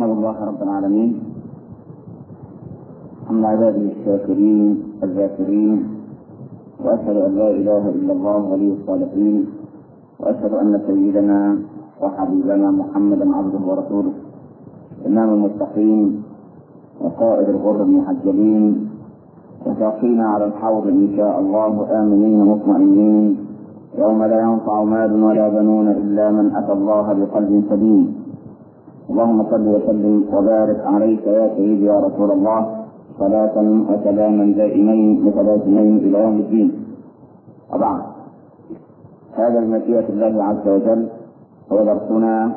أحمد الله رب العالمين حمد عباده الشاكرين الذاكرين، وأشهد أن لا إله إلا الله ولي الصالحين، وأشهد أن سيدنا وحبيبنا محمدا عبده ورسوله إمام المتقين وقائد الغر المحجلين، وساقينا على الحوض إن شاء الله آمنين مطمئنين يوم لا ينفع مال ولا بنون إلا من أتى الله بقلب سليم. اللهم صل وسلم وبارك عليك يا سيدي يا رسول الله، صلاة وسلاما دائمين متلازمين إلى يوم الدين. وبعد، هذا بمشيئة الله عز وجل هو درسنا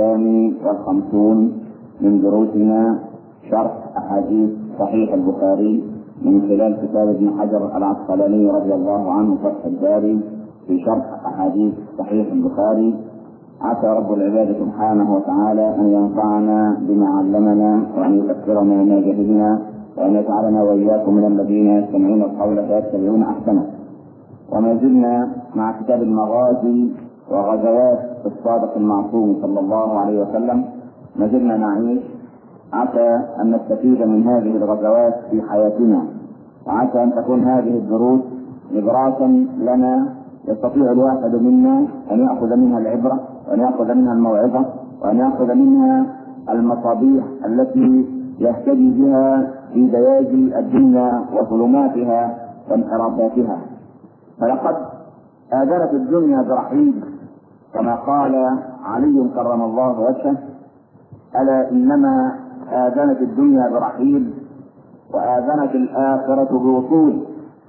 52 من دروسنا شرح أحاديث صحيح البخاري من خلال كتاب ابن حجر العسقلاني رضي الله عنه فتح الباري في شرح أحاديث صحيح البخاري. عسى رب العباد سبحانه وتعالى أن ينفعنا بما علمنا وأن يذكرنا ما جهلنا وأن يجعلنا وإياكم من الذين يستمعون القول فيتبعون أحسنه. وما زلنا مع كتاب المغازي وغزوات الصادق المعصوم صلى الله عليه وسلم، ما زلنا نعيش. عسى أن نستفيد من هذه الغزوات في حياتنا، وعسى أن تكون هذه الدروس نبراسا لنا يستطيع الواحد منا أن يأخذ منها العبرة، وأن يأخذ منها الموعظة، وأن يأخذ منها المصابيح التي يهتدي بها في دياجي الدنيا وظلماتها وانحرافاتها. فلقد آذنت الدنيا برحيل كما قال علي كرم الله وجهه: ألا إنما آذنت الدنيا برحيل وآذنت الآخرة بوصول.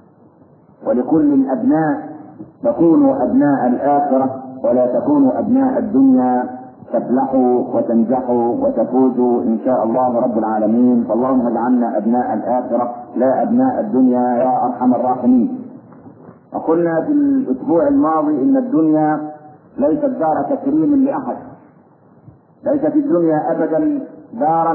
ولكل أبناء تكونوا أبناء الآخرة ولا تكونوا أبناء الدنيا، تفلحوا وتنجحوا وتفوزوا إن شاء الله رب العالمين. فاللهم اجعلنا أبناء الآخرة لا أبناء الدنيا يا أرحم الراحمين. وقلنا في الأسبوع الماضي إن الدنيا ليست دار تكريم لأحد، ليست الدنيا أبدا دارا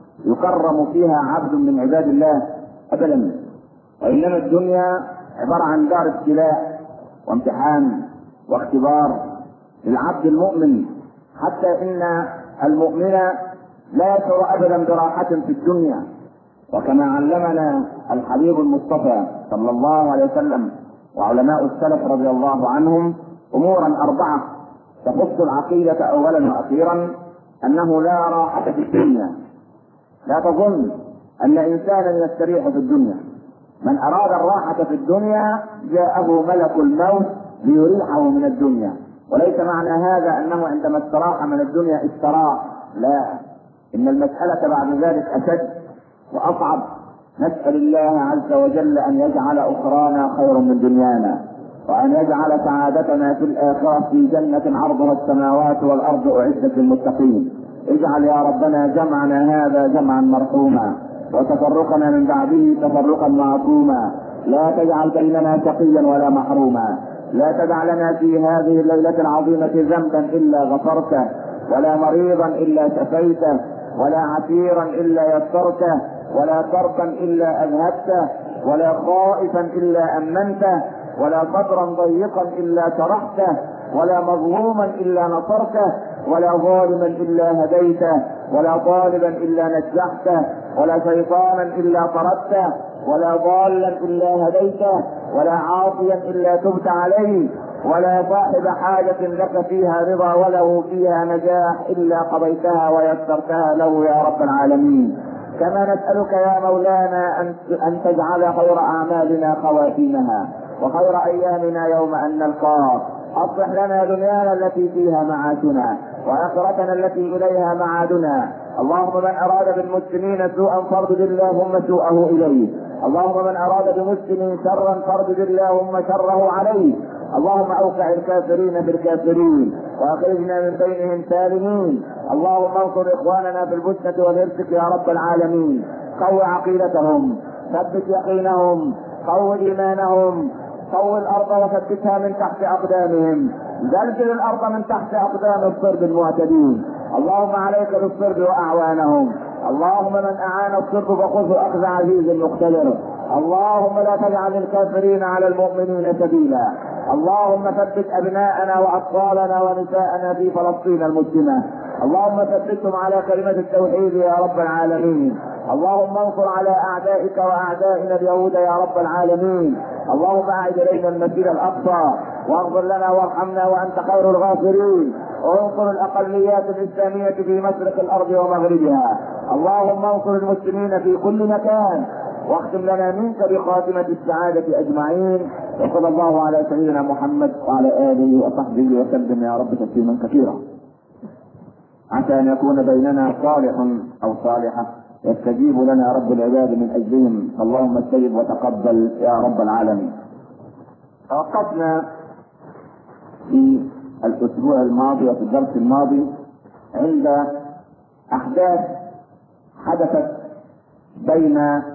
يكرم فيها عبد من عباد الله أبدا، وإنما الدنيا عبارة عن دار ابتلاء وامتحان واختبار للعبد المؤمن، حتى إن المؤمن لا يشعر أبدا براحة في الدنيا. وكما علمنا الحبيب المصطفى صلى الله عليه وسلم وعلماء السلف رضي الله عنهم أمورا 4 تخص العقيدة أولا وأخيرا: أنه لا راحة في الدنيا. لا تظن أن إنسانا يستريح في الدنيا. من أراد الراحة في الدنيا جاءه ملك الموت ليريحه من الدنيا، وليس معنى هذا أنه عندما استراح من الدنيا استراح، لا، إن المسألة بعد ذلك أشد وأصعب. نسأل الله عز وجل أن يجعل أخرانا خير من دنيانا، وأن يجعل سعادتنا في الآخرة في جنة عرضها السماوات والأرض أعدت للمتقين. اجعل يا ربنا جمعنا هذا جمعا مرحوما، وتفرقنا من بعده تفرقا معصوما. لا تجعل بيننا شقيا ولا محروما. لا تدع لنا في هذه الليلة العظيمة ذنبا إلا غفرته، ولا مريضا إلا شفيته، ولا عسيرا إلا يسرته، ولا كربا إلا أذهبته، ولا خائفا إلا أمنته، ولا صدرا ضيقا إلا شرحته، ولا مظلوما إلا نصرته، ولا ظالما إلا هديته، ولا طالبا إلا نجحته، ولا شيطانا إلا طردته، ولا ضالا إلا هديته، ولا عاصيا إلا تبت عليه، ولا صاحب حاجة لك فيها رضا وله فيها نجاح إلا قضيتها ويسرتها له يا رب العالمين. كما نسألك يا مولانا أن تجعل خير أعمالنا خواتيمها، وخير أيامنا يوم أن نلقاك. أصلح لنا دنيانا التي فيها معاشنا، وآخرتنا التي إليها معادنا. اللهم من أراد بالمسلمين سوءا فاردد اللهم سوءه إليه. اللهم من أراد بمسلم شرا فاردد اللهم شره عليه. اللهم أوقع الكافرين بالكافرين وأخرجنا من بينهم سالمين. اللهم انصر إخواننا في البسنة والهرسك يا رب العالمين. قو عقيدتهم، ثبت يقينهم، قو إيمانهم، قو الأرض وثبتها من تحت أقدامهم، زلزل الأرض من تحت أقدام الصرب المعتدين. اللهم عليك بالصرب وأعوانهم. اللهم من أعان الصرب فخذه أخذ عزيز مقتدر. اللهم لا تجعل الكافرين على المؤمنين سبيلا. اللهم ثبت أبناءنا وأطفالنا ونساءنا في فلسطين المسلمة. اللهم ثبتهم على كلمة التوحيد يا رب العالمين. اللهم انصر على اعدائك واعدائنا اليهود يا رب العالمين. اللهم اعد الينا المسجد الاقصى واغفر لنا وارحمنا وانت خير الغافرين. وانصر الاقليات الاسلامية في مشرق الارض ومغربها. اللهم انصر المسلمين في كل مكان واختم لنا منك بخاتمة السعادة اجمعين. وصلى الله على سيدنا محمد وعلى اله وصحبه وسلم يا رب تسليما كثيرا. عسى ان يكون بيننا صالح او صالحة يستجيب لنا رب العباد من اجلهم. اللهم استجب وتقبل يا رب العالمين. توقفنا في الاسبوع الماضي وفي الدرس الماضي عند احداث حدثت بين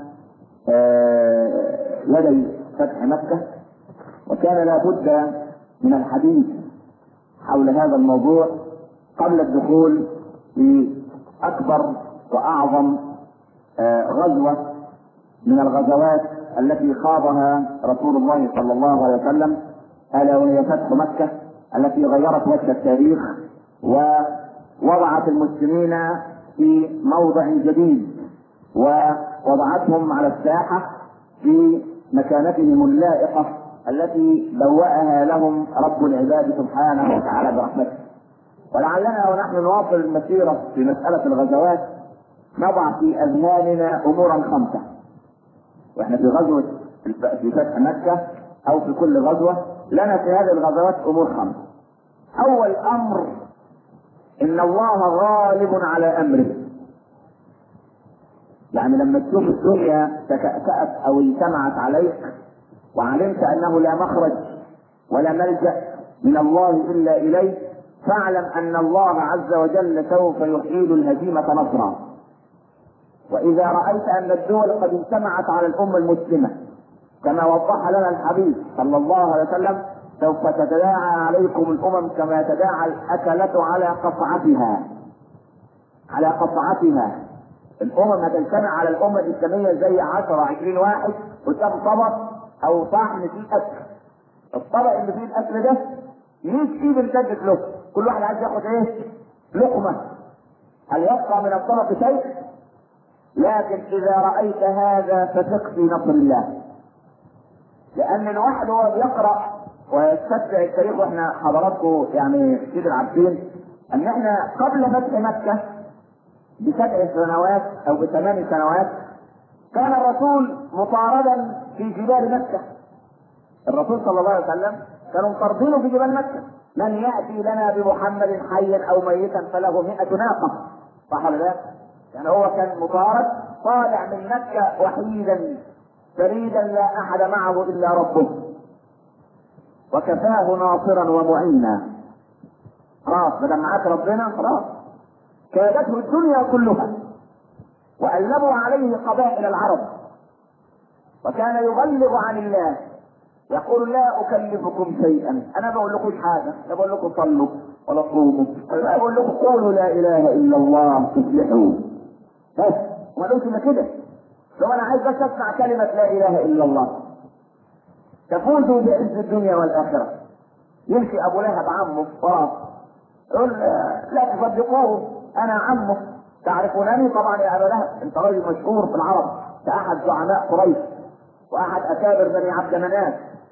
يدي فتح مكة، وكان لا بد من الحديث حول هذا الموضوع قبل الدخول في اكبر واعظم غزوة من الغزوات التي خاضها رسول الله صلى الله عليه وسلم، الا وهي فتح مكة التي غيرت وجه التاريخ ووضعت المسلمين في موضع جديد ووضعتهم على الساحة في مكانتهم اللائقة التي بوأها لهم رب العباد سبحانه وتعالى برحمته. ولعلنا ونحن نواصل المسيرة في مسألة الغزوات نضع في أذهاننا أمورا خمسة، واحنا في غزوة في فتح مكة أو في كل غزوة لنا في هذه الغزوات أمور خمسة. أول أمر إن الله غالب على أمره. يعني لما تشوف الدنيا تكأكأت أو اجتمعت عليك وعلمت أنه لا مخرج ولا ملجأ من الله إلا إليه، فاعلم أن الله عز وجل سوف يحيل الهزيمة نصرا. وإذا رأيت أن الدول قد اجتمعت على الأمة المسلمة كما وضح لنا الحبيب صلى الله عليه وسلم، سوف تتداعى عليكم الأمم كما تداعى الأكلة على قصعتها. على قصعتها الأمم هتجتمع على الأمة الإسلامية زي 10-20 واحد قدام طبق أو طعم فيه أكل. الطبق اللي فيه الأكل ده 100 ايد امتدت له، كل واحد عايز ياخد ايه؟ لقمة. هل يبقى من الطبق شيء؟ لكن إذا رأيت هذا فثق في نصر الله، لأن الواحد هو بيقرأ ويستتبع التاريخ، واحنا حضراتكم يعني كتير عارفين ان احنا قبل فتح مكة ب7 سنوات او ب8 سنوات كان الرسول مطاردا في جبال مكة. الرسول صلى الله عليه وسلم كانوا مطاردينه في جبال مكة. من يأتي لنا بمحمد حيا او ميتا فله 100 ناقة، صح ولا لا؟ يعني هو كان مطارد طالع من مكة وحيدا فريدا لا احد معه الا ربه، وكفاه ناصرا ومعينا. خلاص بدل معاك ربنا خلاص. كادته الدنيا كلها وألبوا عليه قبائل العرب، وكان يبلغ عن الله يقول لا أكلفكم شيئا، أنا بقول لكم حاجة، لا بقول لكم صلوا ولا صوموا، لا بقول لكم قولوا لا إله إلا الله تفلحوا. بس وما قلت إلا كده، لو أنا عايز بس أسمع كلمة لا إله إلا الله تفوزوا بعز الدنيا والآخرة. يمشي أبو لهب عمه وراه يقول لا تصدقوه أنا عمه تعرفونني. طبعا يا أبا لهب أنت راجل مشهور في العرب كأحد زعماء قريش وأحد أكابر بني عبد مناف،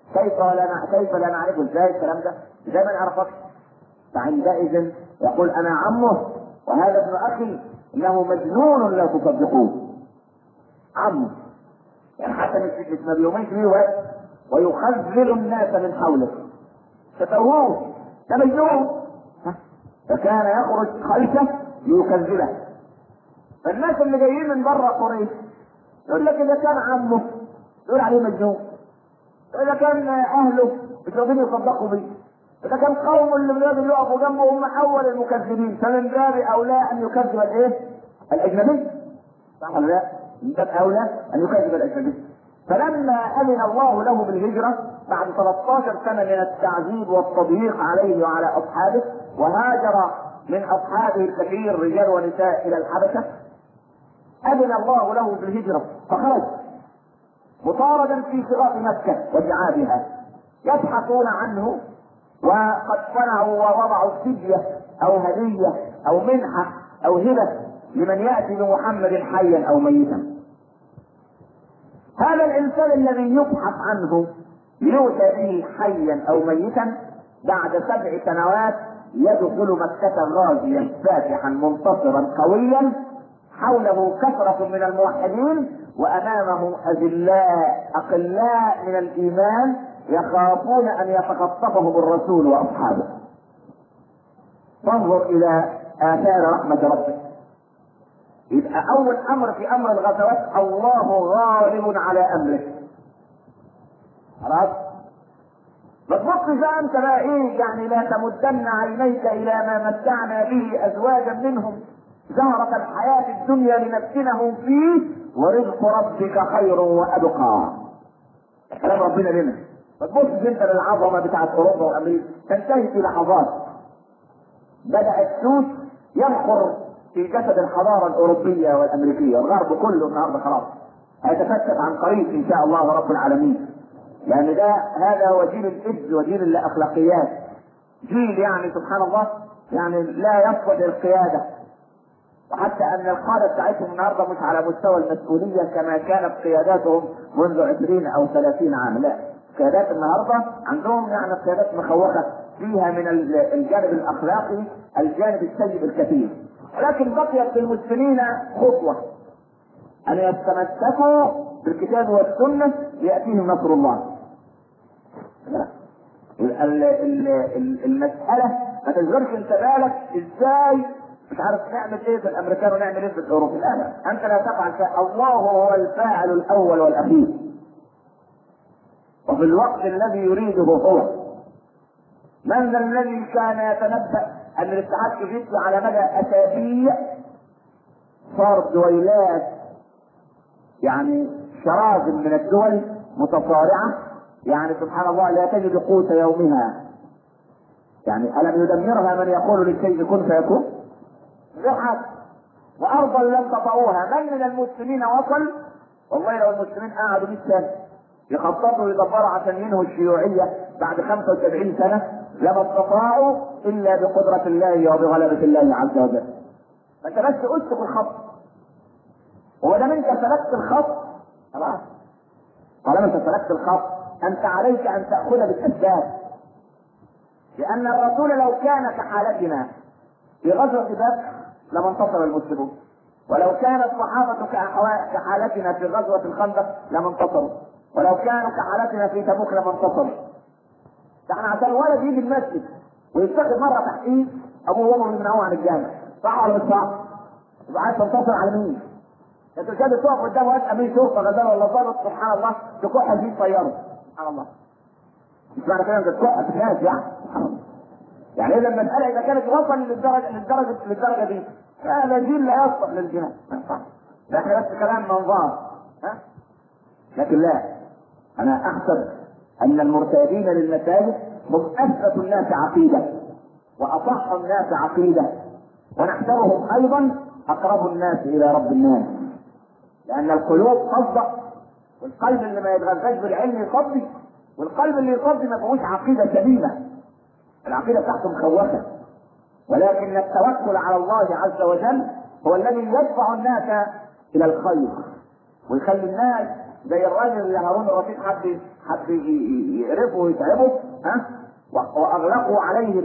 كيف لا نعرفه؟ إزاي الكلام ده؟ إزاي ما نعرفه؟ فعندئذ يقول أنا عمه وهذا ابن أخي إنه مجنون لا تصدقوه. عمه يعني حتى ما بيؤمنش بيه ويخذل الناس من حوله فتوهوه ده مجنون، فكان يخرج خلفه ليكذبه. فالناس اللي جايين من بره قريش يقول لك اذا كان عمه يقول عليه مجنون، اذا كان اهله مش راضيين يصدقوا بيه، اذا كان قوم اللي بيقعدوا يقفوا جنبه هم اول المكذبين، فمن باب اولى ان يكذب الايه؟ الاجنبي، صح ولا لا؟ من باب اولى ان يكذب الاجنبي. فلما اذن الله له بالهجره بعد 13 سنه من التعذيب والتضييق عليه وعلى اصحابه، وهاجر من اصحابه الكثير رجال ونساء الى الحبشه، اذن الله له بالهجره فخرج مطاردا في صراط مكه وجعابها يبحثون عنه، وقد صنعوا ووضعوا فديه او هديه او منحة او هبة لمن يأتي بمحمد حيا او ميتا. هذا الانسان الذي يبحث عنه ليؤتى به حيا او ميتا بعد 7 سنوات يدخل مكة غازيا فاتحا منتصرا قويا، حوله كثرة من الموحدين وامامه اذلاء اقلاء من الايمان يخافون ان يتخطفهم الرسول واصحابه. فانظر الى اثار رحمة ربك. يبقى اول امر في امر الغزوات الله غالب على امره. خلاص؟ ما تبصش بقى انت بقى ايه يعني، لا تمدن عينيك الى ما متعنا به ازواجا منهم زهرة الحياة الدنيا لنفتنهم فيه ورزق ربك خير وابقى. كلام ربنا لنا. ما تبصش انت للعظمة بتاعت اوروبا وامريكا، تنتهي في لحظات. بدأ السوس ينخر في جسد الحضارة الاوروبية والامريكية، الغرب كله النهارده خلاص هيتفتت عن قريب ان شاء الله رب العالمين. لان هذا هو جيل الاذ وجيل الاخلاقيات، جيل يعني سبحان الله يعني لا يصلح للقيادة، وحتى ان القادة بتاعتهم النهارده مش على مستوى المسؤولية كما كانت قياداتهم منذ 20 او 30 عام. لا، قيادات النهارده عندهم يعني قيادات مخوخة فيها من الجانب الاخلاقي الجانب السيء الكثير. ولكن بقيت للمسلمين خطوة ان يتمسكوا بالكتاب والسنة ليأتيهم نصر الله. المسألة ما تشغلش انت بالك ازاي مش عارف نعمل ايه في الامريكان ونعمل ايه في الاوروبي. لا، انت لا تفعل شيء، الله هو الفاعل الاول والاخير، وفي الوقت الذي يريده هو. من ذا الذي كان يتنبأ ان الاتحاد السوفيتي على مدى اسابيع صار دويلات يعني شراذم من الدول متصارعة، يعني سبحان الله لا تجد قوت يومها. يعني ألم يدمرها من يقول للشيء كن فيكون؟ غير. وأرضا لم تطئوها. من المسلمين وصل؟ والله لو المسلمين قعدوا 100 سنة يخططوا ويدبروا عشان ينهوا الشيوعية بعد 75 سنة لما استطاعوا إلا بقدرة الله وبغلبة الله عز وجل. فأنت بس أسلك الخط، وما انت سلكت الخط خلاص. طالما انت سلكت الخط انت عليك ان تاخذ بالاسباب، لان الرسول لو كان كحالتنا في غزوه بدر لما انتصر المسلمون، ولو كان الصحابه كحالتنا في غزوه الخندق لما انتصروا، ولو كانوا كحالتنا في تبوك لما انتصروا. احنا عشان ولد يجي المسجد ويتخذ مره تحقيق ابوه وامه يمنعوه عن الجامع، صح ولا مش صح؟ يبقى عايز تنتصر على مين؟ انت مش قادر تقف قدام وقت امين شرطه غزال ولا ضابط سبحان الله تكح فيه طياره سبحان الله. مش معنى كده انت تكح في الناس يعني سبحان الله. يعني اذا المساله اذا كانت وصل للدرجه دي هذا جيل لا يصلح للجهاد. ده احنا بس كلام منظار ها؟ لكن لا، انا احسب ان المرتادين للمساجد هم اثبت الناس عقيده واصح الناس عقيده، ونحسبهم ايضا اقرب الناس الى رب الناس، لان القلوب تصدق، والقلب اللي ما يتغذاش بالعلم يصدق، والقلب اللي يصدق ما فيهوش عقيده سليمه، العقيده بتاعته مخوفه. ولكن التوكل على الله عز وجل هو الذي يدفع الناس الى الخير ويخلي الناس زي الراجل اللي هارون الرشيد حب يقرفه ويتعبه ها، واغلقوا عليه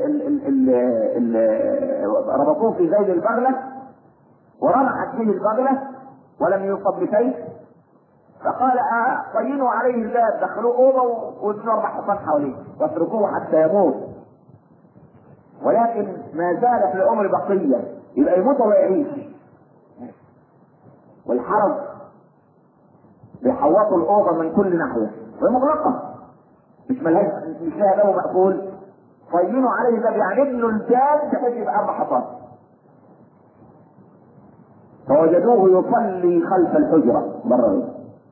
ربطوه في ذيل البغله ورمحت به البغله ولم يصب بشيء، فقال طينوا عليه الباب، دخلوه اوضه وابنوا 4 حصان حواليه واتركوه حتى يموت. ولكن ما زالت العمر بقيه، يبقى يموت ويعيش. والحرج بيحوطوا الاوضه من كل ناحيه وهي مغلقه، مش لها باب مقفول. طينوا عليه الباب يعني ابنوا الباب بحيث يبقى 4 حصان. فوجدوه يصلي خلف الحجره بره،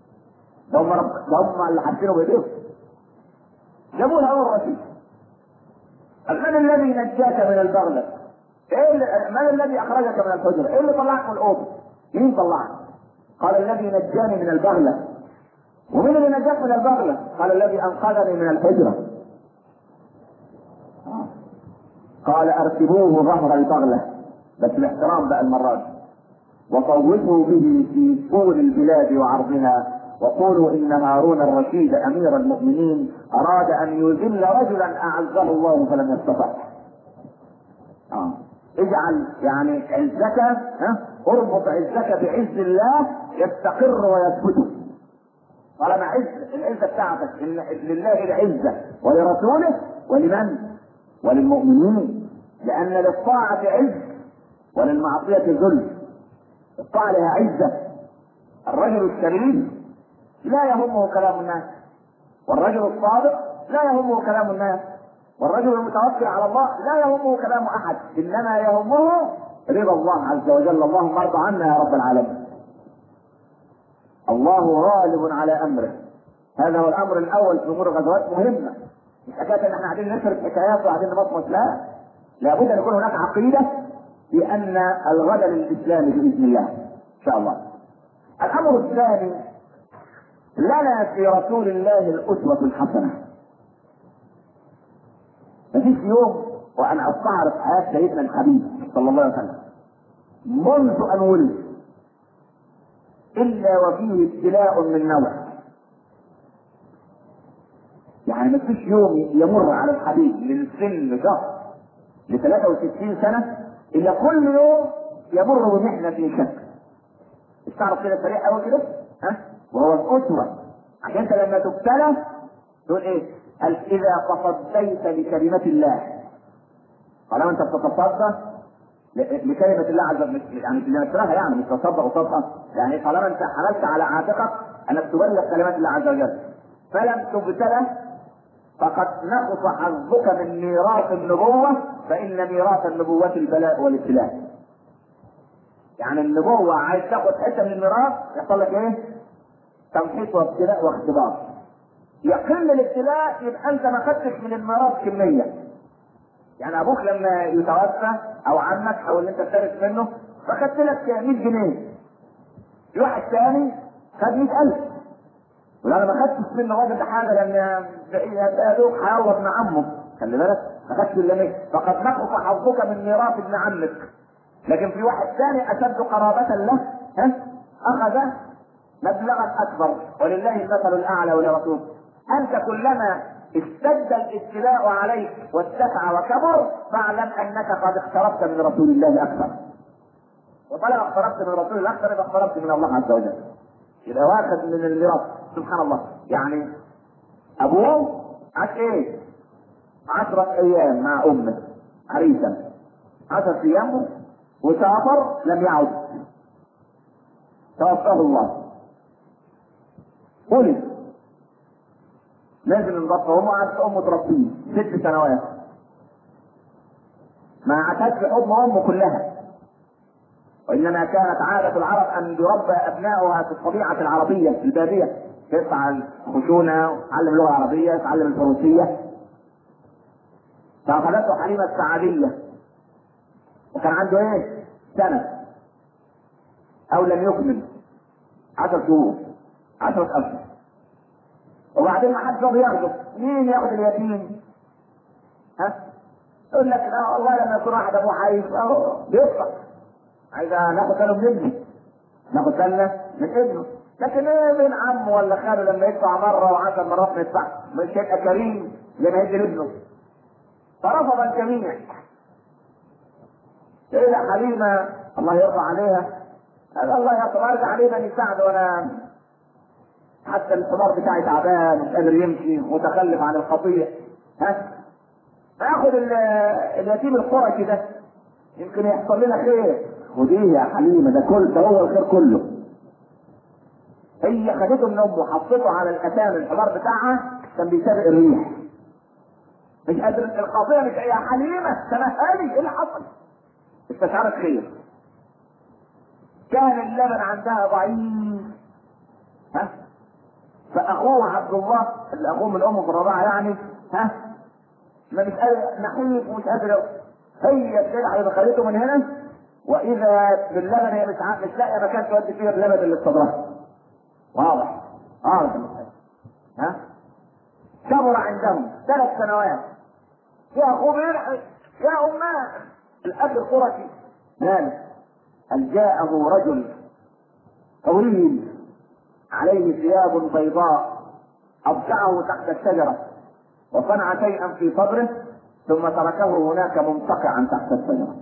هم اللي حاطينه بايديهم. جابوا له الرشيد، من الذي نجاك من البغله؟ من الذي اخرجك من الحجره؟ ايه اللي طلعك من الاوضه؟ مين طلعك؟ قال الذي نجاني من البغله. ومين اللي نجاك من البغله؟ قال الذي انقذني من الحجره. قال اركبوه ظهر البغله بس باحترام بقى المرة دي. وطوفوا به في طول البلاد وعرضها وقولوا ان هارون الرشيد امير المؤمنين اراد ان يذل رجلا اعزه الله فلم يستطع. اجعل يعني عزك، اربط عزك بعز الله يستقر ويثبت. طالما العزه بتاعتك ان لله العزه ولرسوله ولمن؟ وللمؤمنين. لان للطاعه عز وللمعصيه ذل. الطاعه لها عزه. الرجل الشريف لا يهمه كلام الناس، والرجل الصادق لا يهمه كلام الناس، والرجل المتوكل على الله لا يهمه كلام احد، انما يهمه رضا الله عز وجل. اللهم ارض عنا يا رب العالمين. الله غالب على امره. هذا هو الامر الاول في امور الغزوات. مهمه، مش حكايه ان احنا قاعدين نشرب حكايات وقاعدين نمطمط، لا، لابد ان يكون هناك عقيده بان الغد للاسلام باذن الله ان شاء الله. الامر الثاني، لنا في رسول الله الاسوه الحسنه. مفيش يوم وانا استعرض حياه سيدنا الحبيب صلى الله عليه وسلم منذ ان ولد الا وفيه ابتلاء من نوع. يعني مفيش يوم يمر على الحبيب من سن شهر ل 63 سنه الا كل يوم يمر بمحنه في شك. استعرض كده سريع قوي كده، وهو الاسوه. عشان انت لما تبتلى تقول ايه؟ قال اذا تصديت لكلمه الله. طالما انت بتتصدى لكلمه الله عز وجل، يعني اللي نشرها، يعني مش تصدق وصدقه، يعني طالما انت حملت على عاتقك انك تبلغ كلمات الله عز وجل فلم تبتلى فقد نقص حظك من ميراث النبوه، فان ميراث النبوه البلاء والابتلاء. يعني النبوه عايز تاخد حته من الميراث يحصل لك ايه؟ تمحيص وابتلاء واختبار. يقل الابتلاء يبقى انت ما خدتش من الميراث كميه. يعني ابوك لما يتوفى او عمك او اللي انت بترث منه فخدت لك 100 جنيه، في واحد ثاني خد 100,000، ولا ما خدتش منه راجل حاجه لان يا دوب هيلا ابن عمه، خلي بالك ما خدتش الا 100، فقد نقص حظك من ميراث ابن عمك. لكن في واحد ثاني اشد قرابه له اخذ مبلغا اكبر، ولله المثل الاعلى ولرسوله. انت كلما اشتد الابتلاء عليك واتسع وكبر فاعلم انك قد اقتربت من رسول الله اكثر، وطالما اقتربت من رسول الله اكثر يبقى اقتربت من الله عز وجل، يبقى واخد من الميراث. سبحان الله. يعني ابوه عاش ايه؟ 10 ايام مع امه عريسا، 10 ايام وسافر لم يعد، توفاه الله. ولد نازل من بطن امه، قعدت امه تربيه 6 سنوات، ما عاشتش حضن امه كلها، وانما كانت عاده العرب ان يربى ابنائها في الطبيعه العربيه في الباديه، يطلع الخشونه، يتعلم اللغه العربيه، يتعلم الفروسيه. فاخذته حليمه السعديه وكان عنده ايه؟ سنه او لم يكمل 10 شهور، 10 اشهر. وبعدين ما حدش راضي ياخده. مين ياخد اليتيم؟ يقول لك لا والله لما يكون واحد ابوه عايش بيدفع، عايز ناخد باله من ابنه، ناخد بالنا من ابنه. لكن ايه من عمه ولا خاله لما يدفع مره و10 مرات ما يدفعش، مش هيبقى كريم زي ما يدي لابنه. فرفض الجميع. سيدة حليمه الله يرضى عليها قال الله يرضى عليه بني سعد، وانا حتى الحمار بتاعي تعبان مش قادر يمشي متخلف عن القطيع، فاخد اليتيم القرشي ده يمكن يحصل لنا خير. خديه يا حليمه، ده هو الخير كله. هي خدته من امه وحطته على الاتان الحمار بتاعها، كان بيسابق الريح مش قادر. القطيع مش يا حليمه تمهلي، ايه اللي حصل؟ استشعرت خير. كان اللبن عندها ضعيف، فاخوه عبد الله اللي اخوه من امه في الرضاعه يعني ما مش قادر، نحيف ومش قادر. هي السلعه خدته من هنا، واذا باللبن هي مش لاقيه مكان تودي فيه اللبن اللي صدرها. واضح كبر عندهم 3 سنوات. يا اخوه بيلحق يا امه الاكل القرشي مالك؟ هل جاءه رجل طويل عليه ثياب بيضاء أضجعه تحت الشجرة وصنع شيئا في صدره ثم تركه هناك منتقعا تحت الشجرة.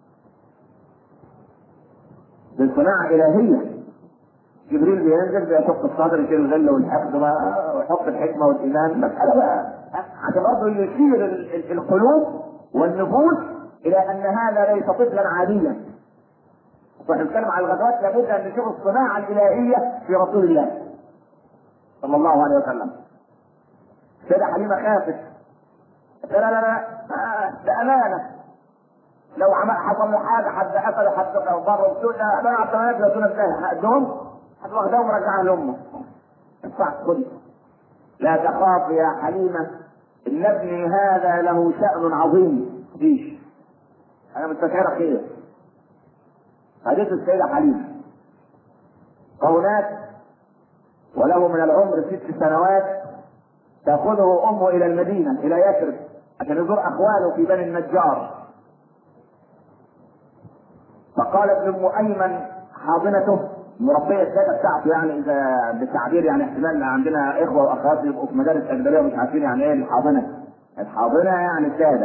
بالصناعة إلهية. جبريل بينزل بيشق الصدر يشيل الغل والحقد ويحط الحكمة والإيمان، مسألة بقى عشان برضه يشير القلوب والنفوس إلى أن هذا ليس طفلا عاديا. واحنا بنتكلم على الغزوات لابد أن نشوف الصناعة الإلهية في رسول الله صلى الله عليه وسلم. سيدة حليمة خافت، لا لا لا ده أمانة، لو حصل له حاجة حد قتل حد بره بتوعنا أنا عبد المناف لو كنا انتهى حدهم حد واخدهم ورجعها لأمه. اسمع خدي، لا تخاف يا حليمة إن ابني هذا له شأن عظيم فيش، أنا مستشعرة خير. حديث السيدة حليمة هناك وله من العمر 6 سنوات، تأخذه أمه إلى المدينة إلى يثرب عشان يزور أخواله في بني النجار. فقال ابن أيمن حاضنته مربية السادة بتاعته، يعني إذا بالتعبير يعني احتمال عندنا إخوة وأخوات يبقوا في مدارس أجنبية ومش عارفين يعني إيه الحاضنة. الحاضنة يعني السادة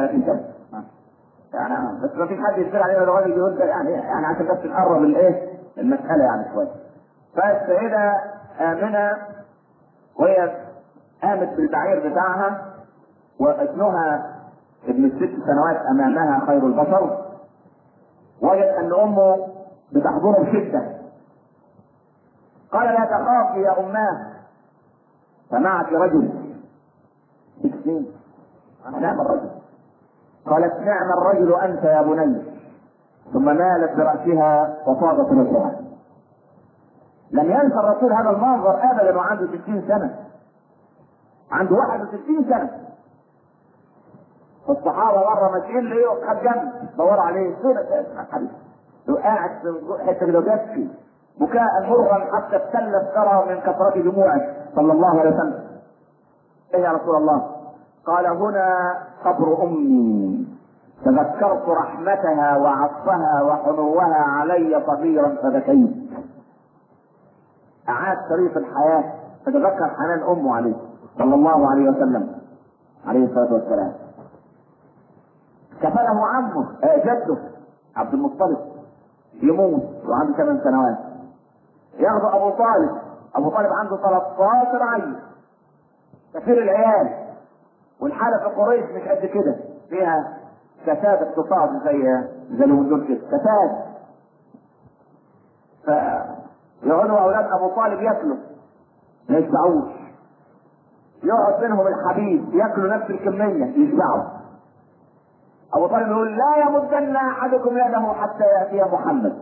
يعني بس ما فيش حد يشتري علينا الراجل بيقول يعني عشان بس نقرب الإيه المسألة يعني شوية. فالسيدة آمنة وهي قامت بالبعير بتاعها وابنها ابن 6 سنوات امامها خير البشر، وجد ان امه بتحضنه بشده. قال لا تخافي يا اماه فمعك رجل 6 سنين. نعم الرجل. قالت نعم الرجل انت يا بني، ثم مالت براسها وفاضت راسها. لم ينسى الرسول هذا المنظر ابدا وعنده 60 سنه، عنده 61 سنه. الصحابه مره ماشيين ليه خد جنب دوروا عليه فين الحبيب، قاعد في حته كده يبكي بكاء مرا حتى ابتل الثرى من كثره دموعه صلى الله عليه وسلم. ايه يا رسول الله؟ قال هنا قبر امي، تذكرت رحمتها وعطفها وحنوها علي صغيرا فبكيت. اعاد شريف الحياه فتذكر حنان امه عليه صلى الله عليه وسلم عليه الصلاه والسلام. كفله عمه جده عبد المطلب يموت وعنده 8 سنوات، ياخذ ابو طالب. ابو طالب عنده 13 عيل كثير العيال، والحاله في قريش مش قد كده، فيها كساد اقتصاد زي اللي دول كده كساد. فيقعدوا اولاد ابو طالب ياكلوا ما يشبعوش، يقعد بينهم الحبيب ياكلوا نفس الكميه يشبعوا. ابو طالب يقول لا يمدن احدكم يده حتى ياتي محمد.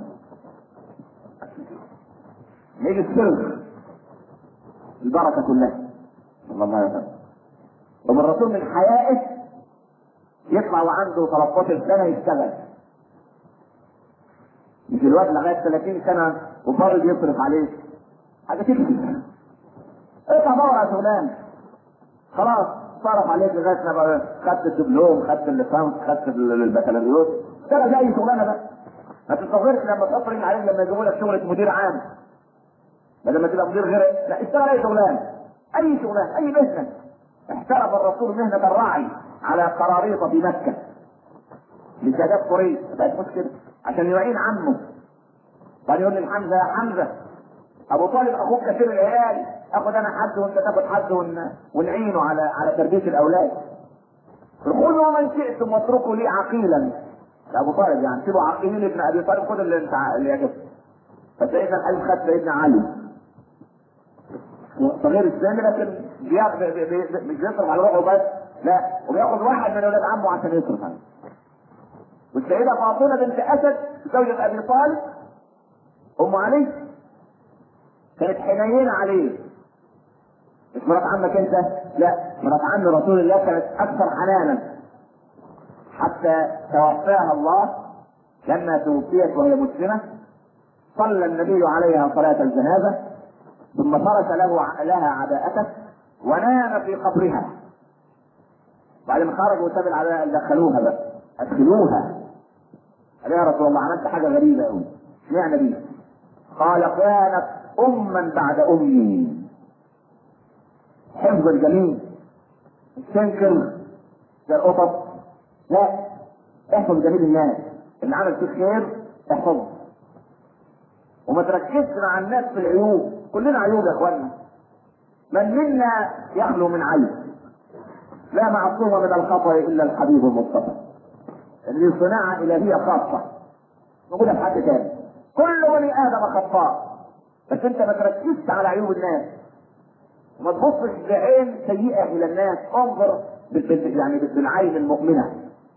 يجي السر البركه كلها صلى الله عليه وسلم. ومن الرسول من حيائه يطلع وعنده 13 سنه يشتغل، مش الوقت لغايه 30 سنه وفرض يصرف عليه حاجه تكفي. اطلع دور على شغلانه خلاص صرف عليك لغايه ما خدت الدبلوم خدت الليسانس خدت البكالوريوس، اشتغل اي شغلانه بقى. ما تنتظرش لما تقرن عليك لما يجيبوا لك شغله مدير عام بدل ما تبقى مدير غير، لا اشتغل اي شغلانه اي شغلانه اي مهنه. احترف الرسول مهنه الراعي على قراريط في مكه لسادات قريش، ما مشكله عشان يعين عمه. قال يقول لحمزه يا حمزه ابو طالب اخوك كثير العيال، اخذ انا حد وانت تاخذ حد ونعينه على تربيه الاولاد. خذوا من شئتم واتركوا لي عقيلا. ابو طالب يعني سيبوا عقيل ابن ابي طالب، خذ اللي يعجبك. فسيدنا الحبيب خد سيدنا علي صغير السن لكن مش بيصرف على روحه بس، لا وبياخذ واحد من اولاد عمه عشان يصرف عليه. والسيده فاطمه بنت اسد زوجة ابي طالب ام علي كانت حنينه عليه. مش مرات عمك انت، لا مرات عم رسول الله كانت اكثر حنانا حتى توفاها الله. لما توفيت وهي مسلمه صلى النبي عليها صلاه الجنازه ثم فرش لها عباءته ونام في قبرها. بعد ما خرجوا وساب العباءة دخلوها بقى ادخلوها قال يا رسول الله عملت حاجه غريبه قوي. اشمعنى دي؟ قال كانت اما بعد امي. حفظ الجميل تنكر زي القطط، لا، احفظ جميل الناس. اللي عمل فيك خير احفظه، وما تركزش مع الناس في العيوب. كلنا عيوب يا اخوانا، من منا يخلو من عيب، لا معصوم من الخطأ الا الحبيب المصطفى. اللي صناعه الهيه خاصه موجوده في حد تاني. كل بني ادم خطاء، بس انت ما تركزش على عيوب الناس وما تبصش بعين سيئه الى الناس. انظر يعني بالعين المؤمنه.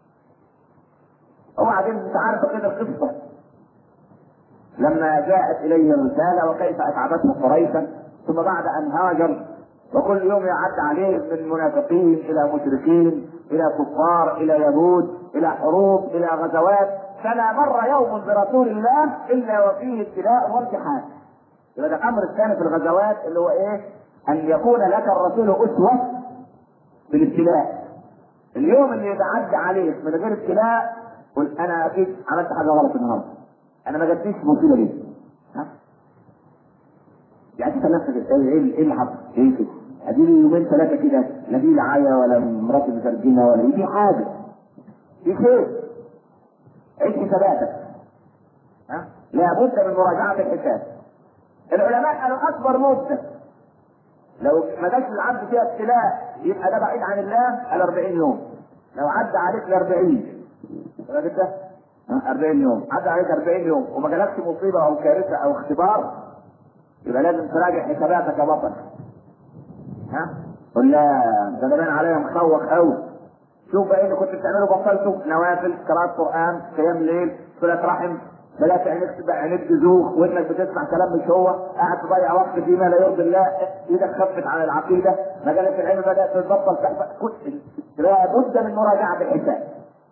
وبعدين انت عارف كده القصه لما جاءت اليه الرساله وكيف اتعبته قريشا، ثم بعد ان هاجر وكل يوم يعد عليه من منافقين الى مشركين الى كفار الى يهود الى حروب الى غزوات، فلا مر يوم برسول الله الا وفيه ابتلاء وامتحان. يبقى ده الامر الثاني في الغزوات اللي هو ايه؟ ان يكون لك الرسول اسوه بالابتلاء. اليوم اللي يتعدى عليك من غير ابتلاء قل انا اكيد عملت حاجه غلط النهارده، انا ما جاتليش مصيبه ليه؟ ها؟ يعني انت نفسك ايه اللي حصل؟ ايه كده؟ اديني يومين ثلاثه كده لا في لعايه ولا مراتي مترجمه ولا في حاجه، في خير. عيش حساباتك. ها؟ لابد من مراجعه الحساب. العلماء قالوا اكبر مده لو ما جاش العبد فيها ابتلاء يبقى ده بعيد عن الله قال 40 يوم. لو عدى عليك ال 40 يبقى كده 40 يوم، عدى عليك 40 يوم وما جالكش مصيبه او كارثه او اختبار، يبقى لازم تراجع حساباتك يا بطل. ها؟ قل لا ده باين عليا مخوخ قوي. شوف بقى اللي كنت بتعمله بطلته، نوافل، قراءة قرآن، قيام ليل، صلة رحم، بلاش عينيك تبقى عينيك تزوغ وانك بتسمع كلام مش هو، قاعد تضيع وقت فيما لا يرضي الله، ايدك خفت على العقيدة، مجالك العلم بدأت تتبطل تحفظ. لا بد من مراجعة الحساب.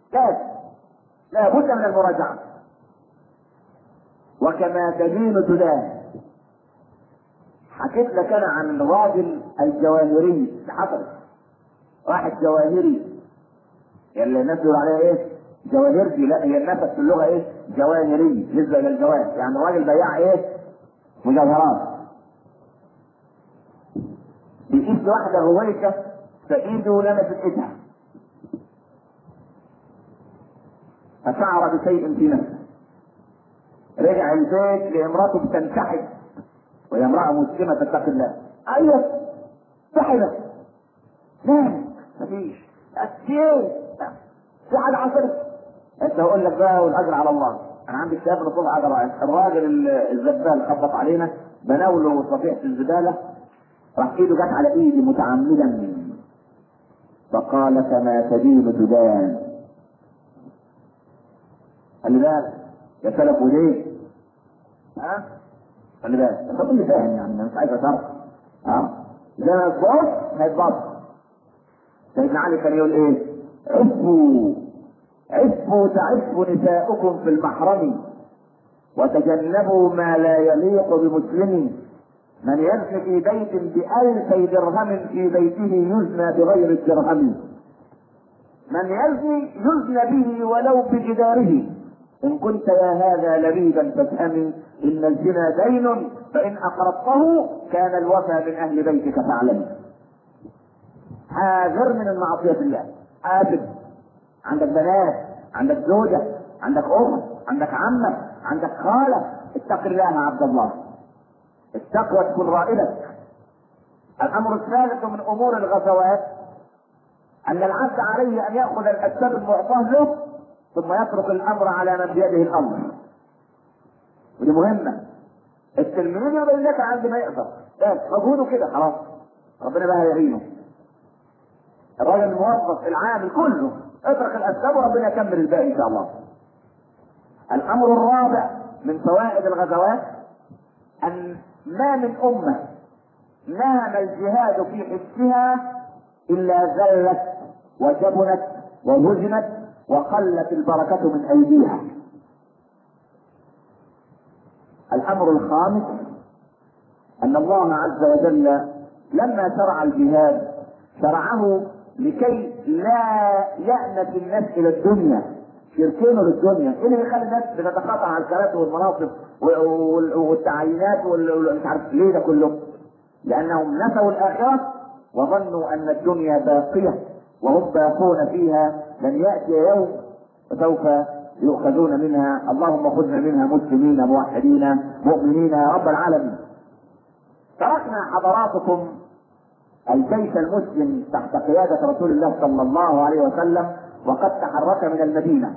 لا بد من المراجعة. وكما تدين تدان. حكيت لك انا عن الراجل الجواهري، حصل واحد جواهري اللي الناس يقول عليها ايه؟ جواهرجي. لا، هي النفس في اللغه ايه؟ جواهري، نسبه للجواهر، يعني الراجل بياع ايه؟ مجوهرات. بيقيس واحده غويشه فايده لمست ايدها فشعر بشيء في نفسه. رجع البيت لامراته بتنتحب وهي امراه مسلمه تتقي الله. ايوه سحبت. لا مفيش في حاجه حصلت. انت هقول لك بقى والاجر على الله. انا عندي كتاب رسول عجب. الراجل الزبال خبط علينا بناوله صفيحه الزباله، راح ايده جت على ايدي متعمدا فقال كما تدين تدان. خلي بالك يا سلف وليه؟ ها؟ خلي بالك انت كل فاهم، يعني انا مش عايز اشرح. زي ما الصوت هيتبطل. سيدنا علي كان يقول ايه؟ عفوا تعف نساؤكم في المحرم وتجنبوا ما لا يليق بمسلم. من يزن في بيت ب1000 درهم في بيته يزنى بغير الدرهم. من يزن به ولو بجداره. ان كنت يا هذا لبيبا فافهمي ان الزنا دين فان اقرضته كان الوفى من اهل بيتك فاعلمي. حاذر من المعصيه الله. حاسب. عندك بنات، عندك زوجة، عندك اخت، عندك عمة، عندك خالة، اتق الله يا عبد الله. التقوى تكون رائدك. الامر الثالث من امور الغزوات ان العبد عليه ان ياخذ الاسباب المعطاه له ثم يترك الامر على من بيده الامر. ودي مهمة. التلميذ يقول لك عند ما يقدر، مجهوده كده خلاص ربنا بقى يعينه. الراجل الموظف العامل كله اترك الاسباب وربنا يكمل الباقي ان شاء الله. الامر الرابع من فوائد الغزوات ان ما من امه نام الجهاد في حسها الا ذلت وجبنت وهزمت وقلت البركه من ايديها. الامر الخامس ان الله عز وجل لما شرع الجهاد شرعه لكي لا يأنس الناس الى الدنيا يركنوا للدنيا. ايه اللي بيخلي الناس بتتقاطع على الكراسي والمناصب والتعيينات مش عارف ليه ده كله؟ لانهم نسوا الاخره وظنوا ان الدنيا باقيه وهم باقون فيها، لن ياتي يوم وسوف يؤخذون منها. اللهم خذنا منها مسلمين موحدين مؤمنين يا رب العالمين. تركنا حضراتكم الجيش المسلم تحت قيادة رسول الله صلى الله عليه وسلم وقد تحرك من المدينة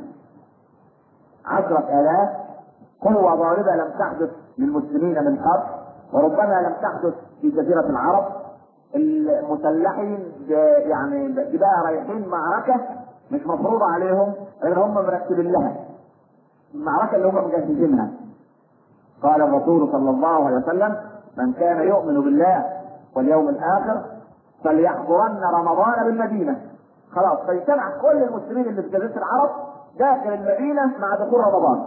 10,000 قوة ضاربة لم تحدث للمسلمين من قبل، وربما لم تحدث في جزيرة العرب. المسلحين يعني بقى رايحين معركة مش مفروضة عليهم غير هم مرتبين لها المعركة اللي هم مجهزينها. قال الرسول صلى الله عليه وسلم: من كان يؤمن بالله واليوم الآخر فليحضرن رمضان بالمدينة. خلاص فيجتمع كل المسلمين اللي في جزيرة العرب داخل المدينة مع دخول رمضان.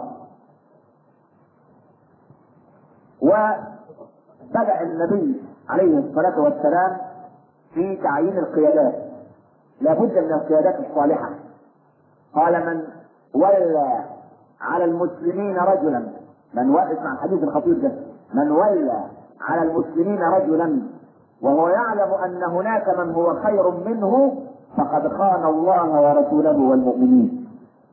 وبدأ النبي عليه الصلاة والسلام في تعيين القيادات، لابد من القيادات الصالحة. قال: من ولى على المسلمين رجلا، من ولى، مع الحديث الخطير ده، من ولى على المسلمين رجلا وهو يعلم ان هناك من هو خير منه فقد خان الله ورسوله والمؤمنين.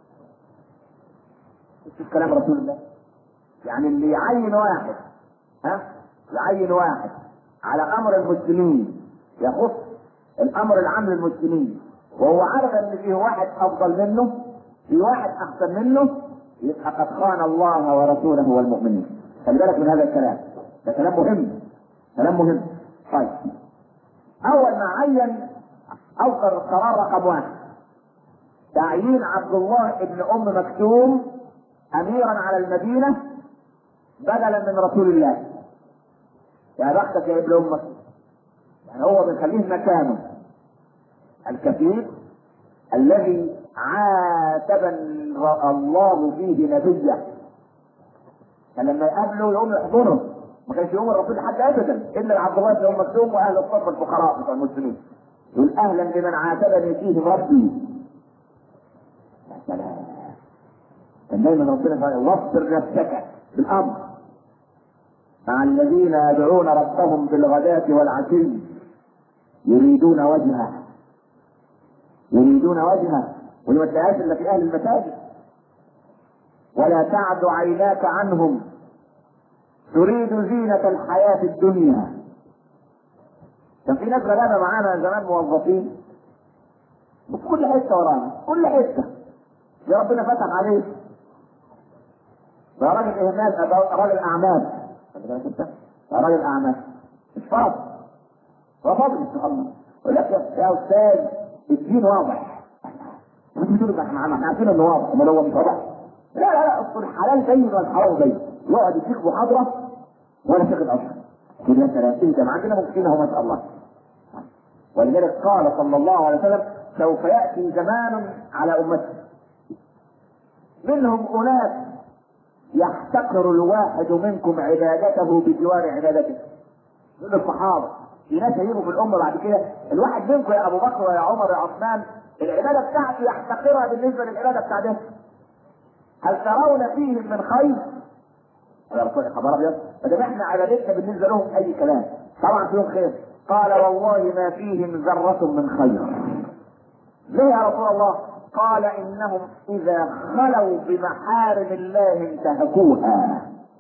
شوف كلام رسول الله. يعني اللي يعين واحد يعين واحد على امر المسلمين يخص الامر العام للمسلمين وهو عارف ان فيه واحد افضل منه، في واحد احسن منه، يبقى قد خان الله ورسوله والمؤمنين. خلي بالك من هذا الكلام، ده كلام مهم، كلام مهم. طيب، اول ما عين اوصل القرار رقم 1 تعيين عبد الله ابن ام مكتوم اميرا على المدينه بدلا من رسول الله. يا بختك يا ابن امك، يعني هو بيخليه مكانه الكفيل الذي عاتب الله فيه نبيه، فلما يقابله يقوم يحضنه، ما كانش يقوم الرسول حد ابدا الا عبد الله بن ام مكتوم واهل الصف الفقراء بتوع المسلمين. يقول: اهلا بمن عاتبني فيهم ربي. يا سلام، كان دايما ربنا قال: واصبر نفسك بالامر مع الذين يدعون ربهم بالغداة والعشي يريدون وجهه، يريدون وجهه، ودي ما تلاقيهاش الا في اهل المساجد. ولا تعد عيناك عنهم تريد زينة الحياة الدنيا. كان في ناس غلابة معانا زمان موظفين وفي كل حتة ورانا، كل حتة يا ربنا فتح عليه، ده راجل اهمال، راجل اعمال، راجل اعمال مش فاضي، هو فاضي ان شاء الله. يقول لك: يا استاذ الدين واضح. انت بتقول احنا عارفين انه واضح، امال هو مش واضح؟ لا لا لا، اصل الحلال بين والحرام بين. يقعد يديك محاضره ولا تاخد اصلا كده. يا سلام، انت عندنا ممكن اهو ما شاء الله. ولذلك قال صلى الله عليه وسلم: سوف ياتي زمان على امتي منهم اناس يحتقر الواحد منكم عبادته بجوار عبادته. من الصحابه في ناس هيجوا في الامه بعد كده، الواحد منكم يا ابو بكر ويا عمر يا عثمان العباده بتاعته يحتقرها بالنسبه للعباده بتاعته. هل ترون فيهم من خير؟ يا رسول الله خبر ابيض، فده احنا عبادتنا بالنسبه لهم اي كلام، طبعا فيهم خير. قال: والله ما فيهم ذره من خير. ليه يا رسول الله؟ قال: انهم اذا خلوا بمحارم الله انتهكوها.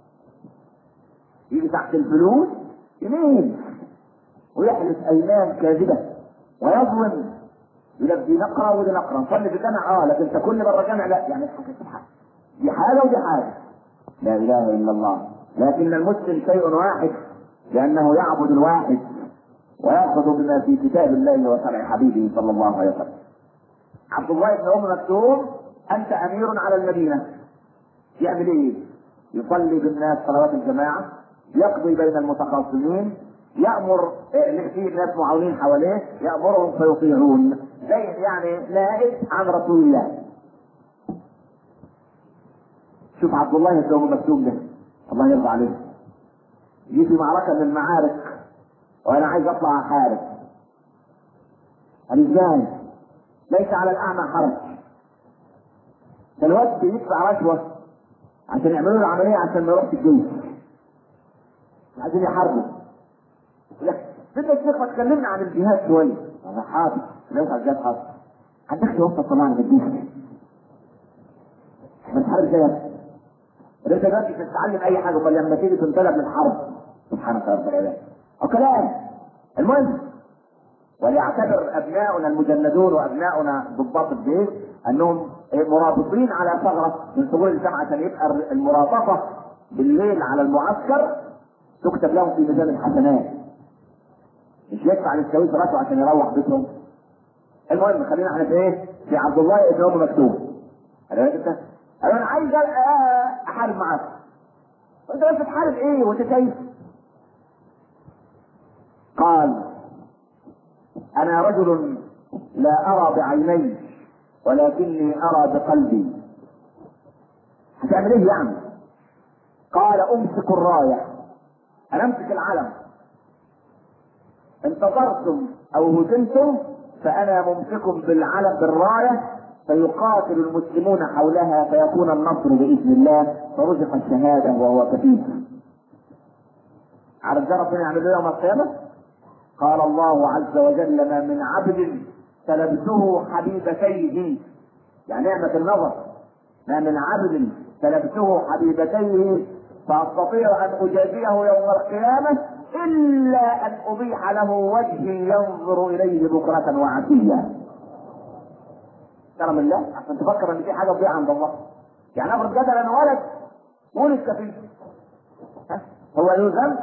يجي تحت الفلوس يمين ويحلف ايمان كاذبه ويظلم، يقول لك دي نقره ودي نقره، نصلي في الجامع لكن تكون بره الجامع لا، يعني دي حاجه ودي حاجه. لا اله الا الله. لكن المسلم شيء واحد لانه يعبد الواحد ويأخذ بما في كتاب الله وشرع حبيبه صلى الله عليه وسلم. عبد الله بن ام مكتوم: انت امير على المدينه. يعمل ايه؟ يصلي بالناس صلوات الجماعه، يقضي بين المتخاصمين، يامر في ناس معاونين حواليه يامرهم فيطيعون، زي يعني نائب عن رسول الله. شوف عبد الله بن ام مكتوم ده الله يرضى عليه، يجي في معركه من المعارك وانا عايز اطلع احارب. قال: ازاي؟ ليس على الاعمى حرج، الواد بيدفع رشوه عشان يعملوا له العمليه عشان ما يروحش الجيش. عايزين يحاربوا. بدك الشيخ ما تكلمنا عن الجهاد شويه. انا حاضر. ليش على الجهاد حاضر؟ عندك وقت طلعنا بالجيش. احنا بنحارب ازاي؟ انت دلوقتي تتعلم اي حاجه امال لما تيجي تنطلق للحرب سبحانك يا رب العالمين. او كلام. المهم وليعتبر ابناؤنا المجندون وابناؤنا ضباط الجيش انهم مرابطين على ثغره من ثغور الجامعه عشان يبقى المرابطه بالليل على المعسكر تكتب لهم في ميزان الحسنات. مش يدفع للشاويش راسه عشان يروح بيتهم. المهم خلينا احنا في ايه؟ في عبد الله ابن ام مكتوم. انا عايز احارب معاك. انت بس تحارب ايه وانت شايف؟ قال انا رجل لا ارى بعيني ولكني ارى بقلبي. هتعمل ايه يعني؟ قال امسك الرايه. انا امسك العلم. انتصرتم او هزمتم فانا ممسك بالعلم بالرايه فيقاتل المسلمون حولها فيكون النصر باذن الله فرزق الشهاده وهو كفيف. عارف ده ربنا يعمل له يوم القيامه؟ قال الله عز وجل ما من عبد سلبته حبيبتيه، يعني نعمة النظر، ما من عبد سلبته حبيبتيه فاستطيع ان اجازيه يوم القيامة الا ان ابيح له وجهي ينظر اليه بكرة وعشيا. كرم الله عشان تفكر ان في حاجة تضيع عند الله. يعني افرض جدلا ان ولد كفيف، هو له ذنب؟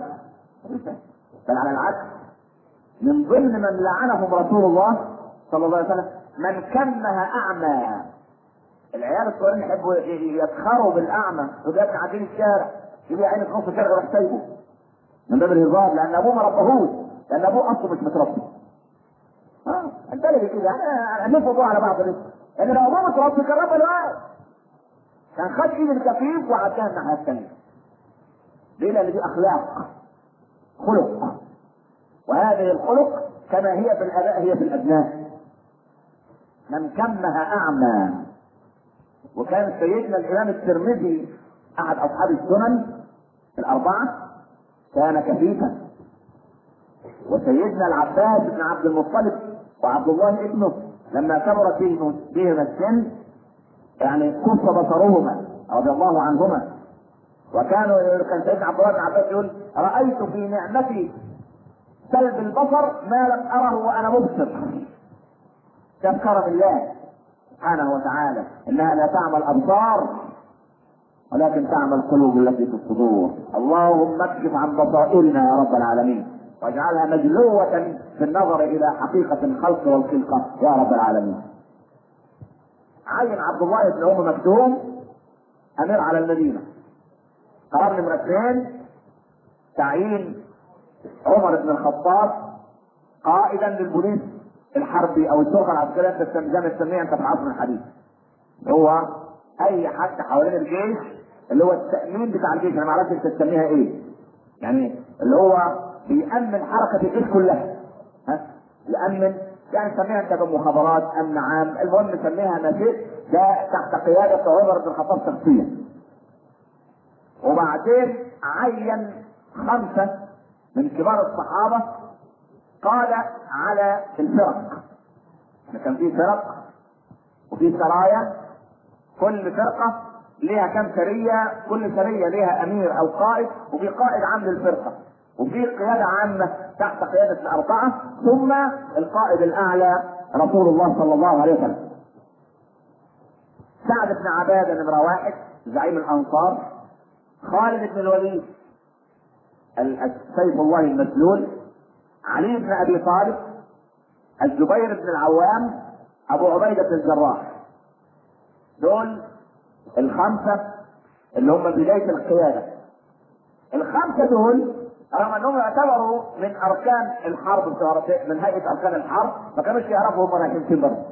بل على العكس من ضمن من لعنهم رسول الله صلى الله عليه وسلم من كمه اعمى. العيال الصغيرين يحبوا يتخروا بالاعمى وجاءت قاعدين الشارع يجي عيني في نص الشارع يروح سايبه من باب الهزار لان ابوه ما ربهوش، لان ابوه اصله مش متربي. البلد كده انا الف ابوه على بعض لسه لان لو ابوه متربي كان ربى الواد كان خد ايد الكفيف وعداها الناحيه الثانيه. ليه؟ لان دي اخلاق خلق، وهذه الخلق كما هي في الاباء هي في الابناء. من كمه اعمى. وكان سيدنا الامام الترمذي احد اصحاب السنن الاربعه كان كفيفا، وسيدنا العباس بن عبد المطلب وعبد الله ابنه لما كبرت بهما السن يعني كف بصرهما رضي الله عنهما، كان سيدنا عبد الله بن عباس يقول رايت في نعمتي سلب البصر ما لم اره وانا مبصر. كم كرم الله سبحانه وتعالى انها لا تعمى الابصار ولكن تعمى القلوب التي في الصدور. اللهم اكشف عن بصائرنا يا رب العالمين واجعلها مجلوة في النظر الى حقيقة الخلق والخلقة يا رب العالمين. عين عبد الله بن ام مكتوم امير على المدينة. قرار نمرة 2 تعيين عمر بن الخطاب قائدا للبوليس الحربي او الشرطه العسكريه. انت زي ما تسميها انت في العصر الحديث. هو اي حد حوالين الجيش اللي هو التامين بتاع الجيش. انا ما اعرفش انت تسميها ايه. يعني اللي هو بيامن حركه الجيش كلها. يامن يعني سميها انت بمخابرات امن عام المهم سميها ما شئت. ده تحت قياده عمر بن الخطاب شخصيا. وبعدين عين 5 من كبار الصحابه قال على الفرق. كان في فرق وفي سرايا، كل فرقة ليها كم سرية، كل سرية ليها امير او قائد وفي قائد عام للفرقة وفي قيادة عامة تحت قيادة الاربعة ثم القائد الاعلى رسول الله صلى الله عليه وسلم. سعد بن عبادة نمرة 1 زعيم الانصار، خالد بن الوليد سيف الله المسلول، علي بن ابي طالب، الزبير بن العوام، ابو عبيدة الجراح. دول 5 اللي هم بداية القيادة. 5 دول رغم انهم يعتبروا من اركان الحرب من هيئة اركان الحرب ما كانوش يعرفوا هم رايحين فين برضه.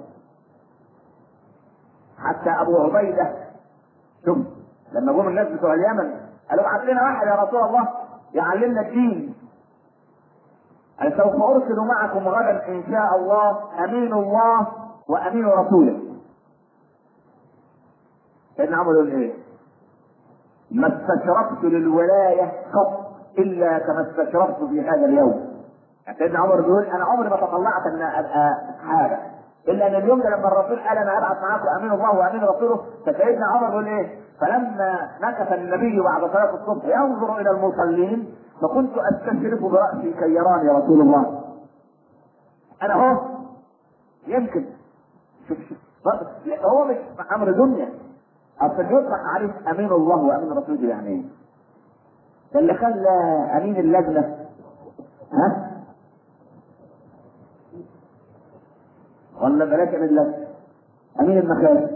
حتى ابو عبيدة شوف لما جم الناس بتوع اليمن قالوا ابعت لنا واحد يا رسول الله يعلمنا الدين. قال سوف ارسل معكم غدا ان شاء الله امين الله وامين رسوله. سيدنا عمر يقول ايه؟ ما استشرفت للولايه قط الا كما استشرفت في هذا اليوم. يعني سيدنا عمر بيقول انا عمري ما تطلعت ان ابقى حاجه الا ان اليوم ده لما الرسول قال انا ابعث معاكم امين الله وامين رسوله، فسيدنا عمر بيقول ايه؟ فلما مكث النبي بعد صلاه الصبح ينظر الى المصلين فكنت استشرف براسي كي يراني رسول الله. انا هو يمكن هو مش امر دنيا، اصل يطلق عليه امين الله وامين رسوله. يعني ايه؟ اللي خلى امين اللجنه ها ولا بلاش امين اللجنه، امين المخازن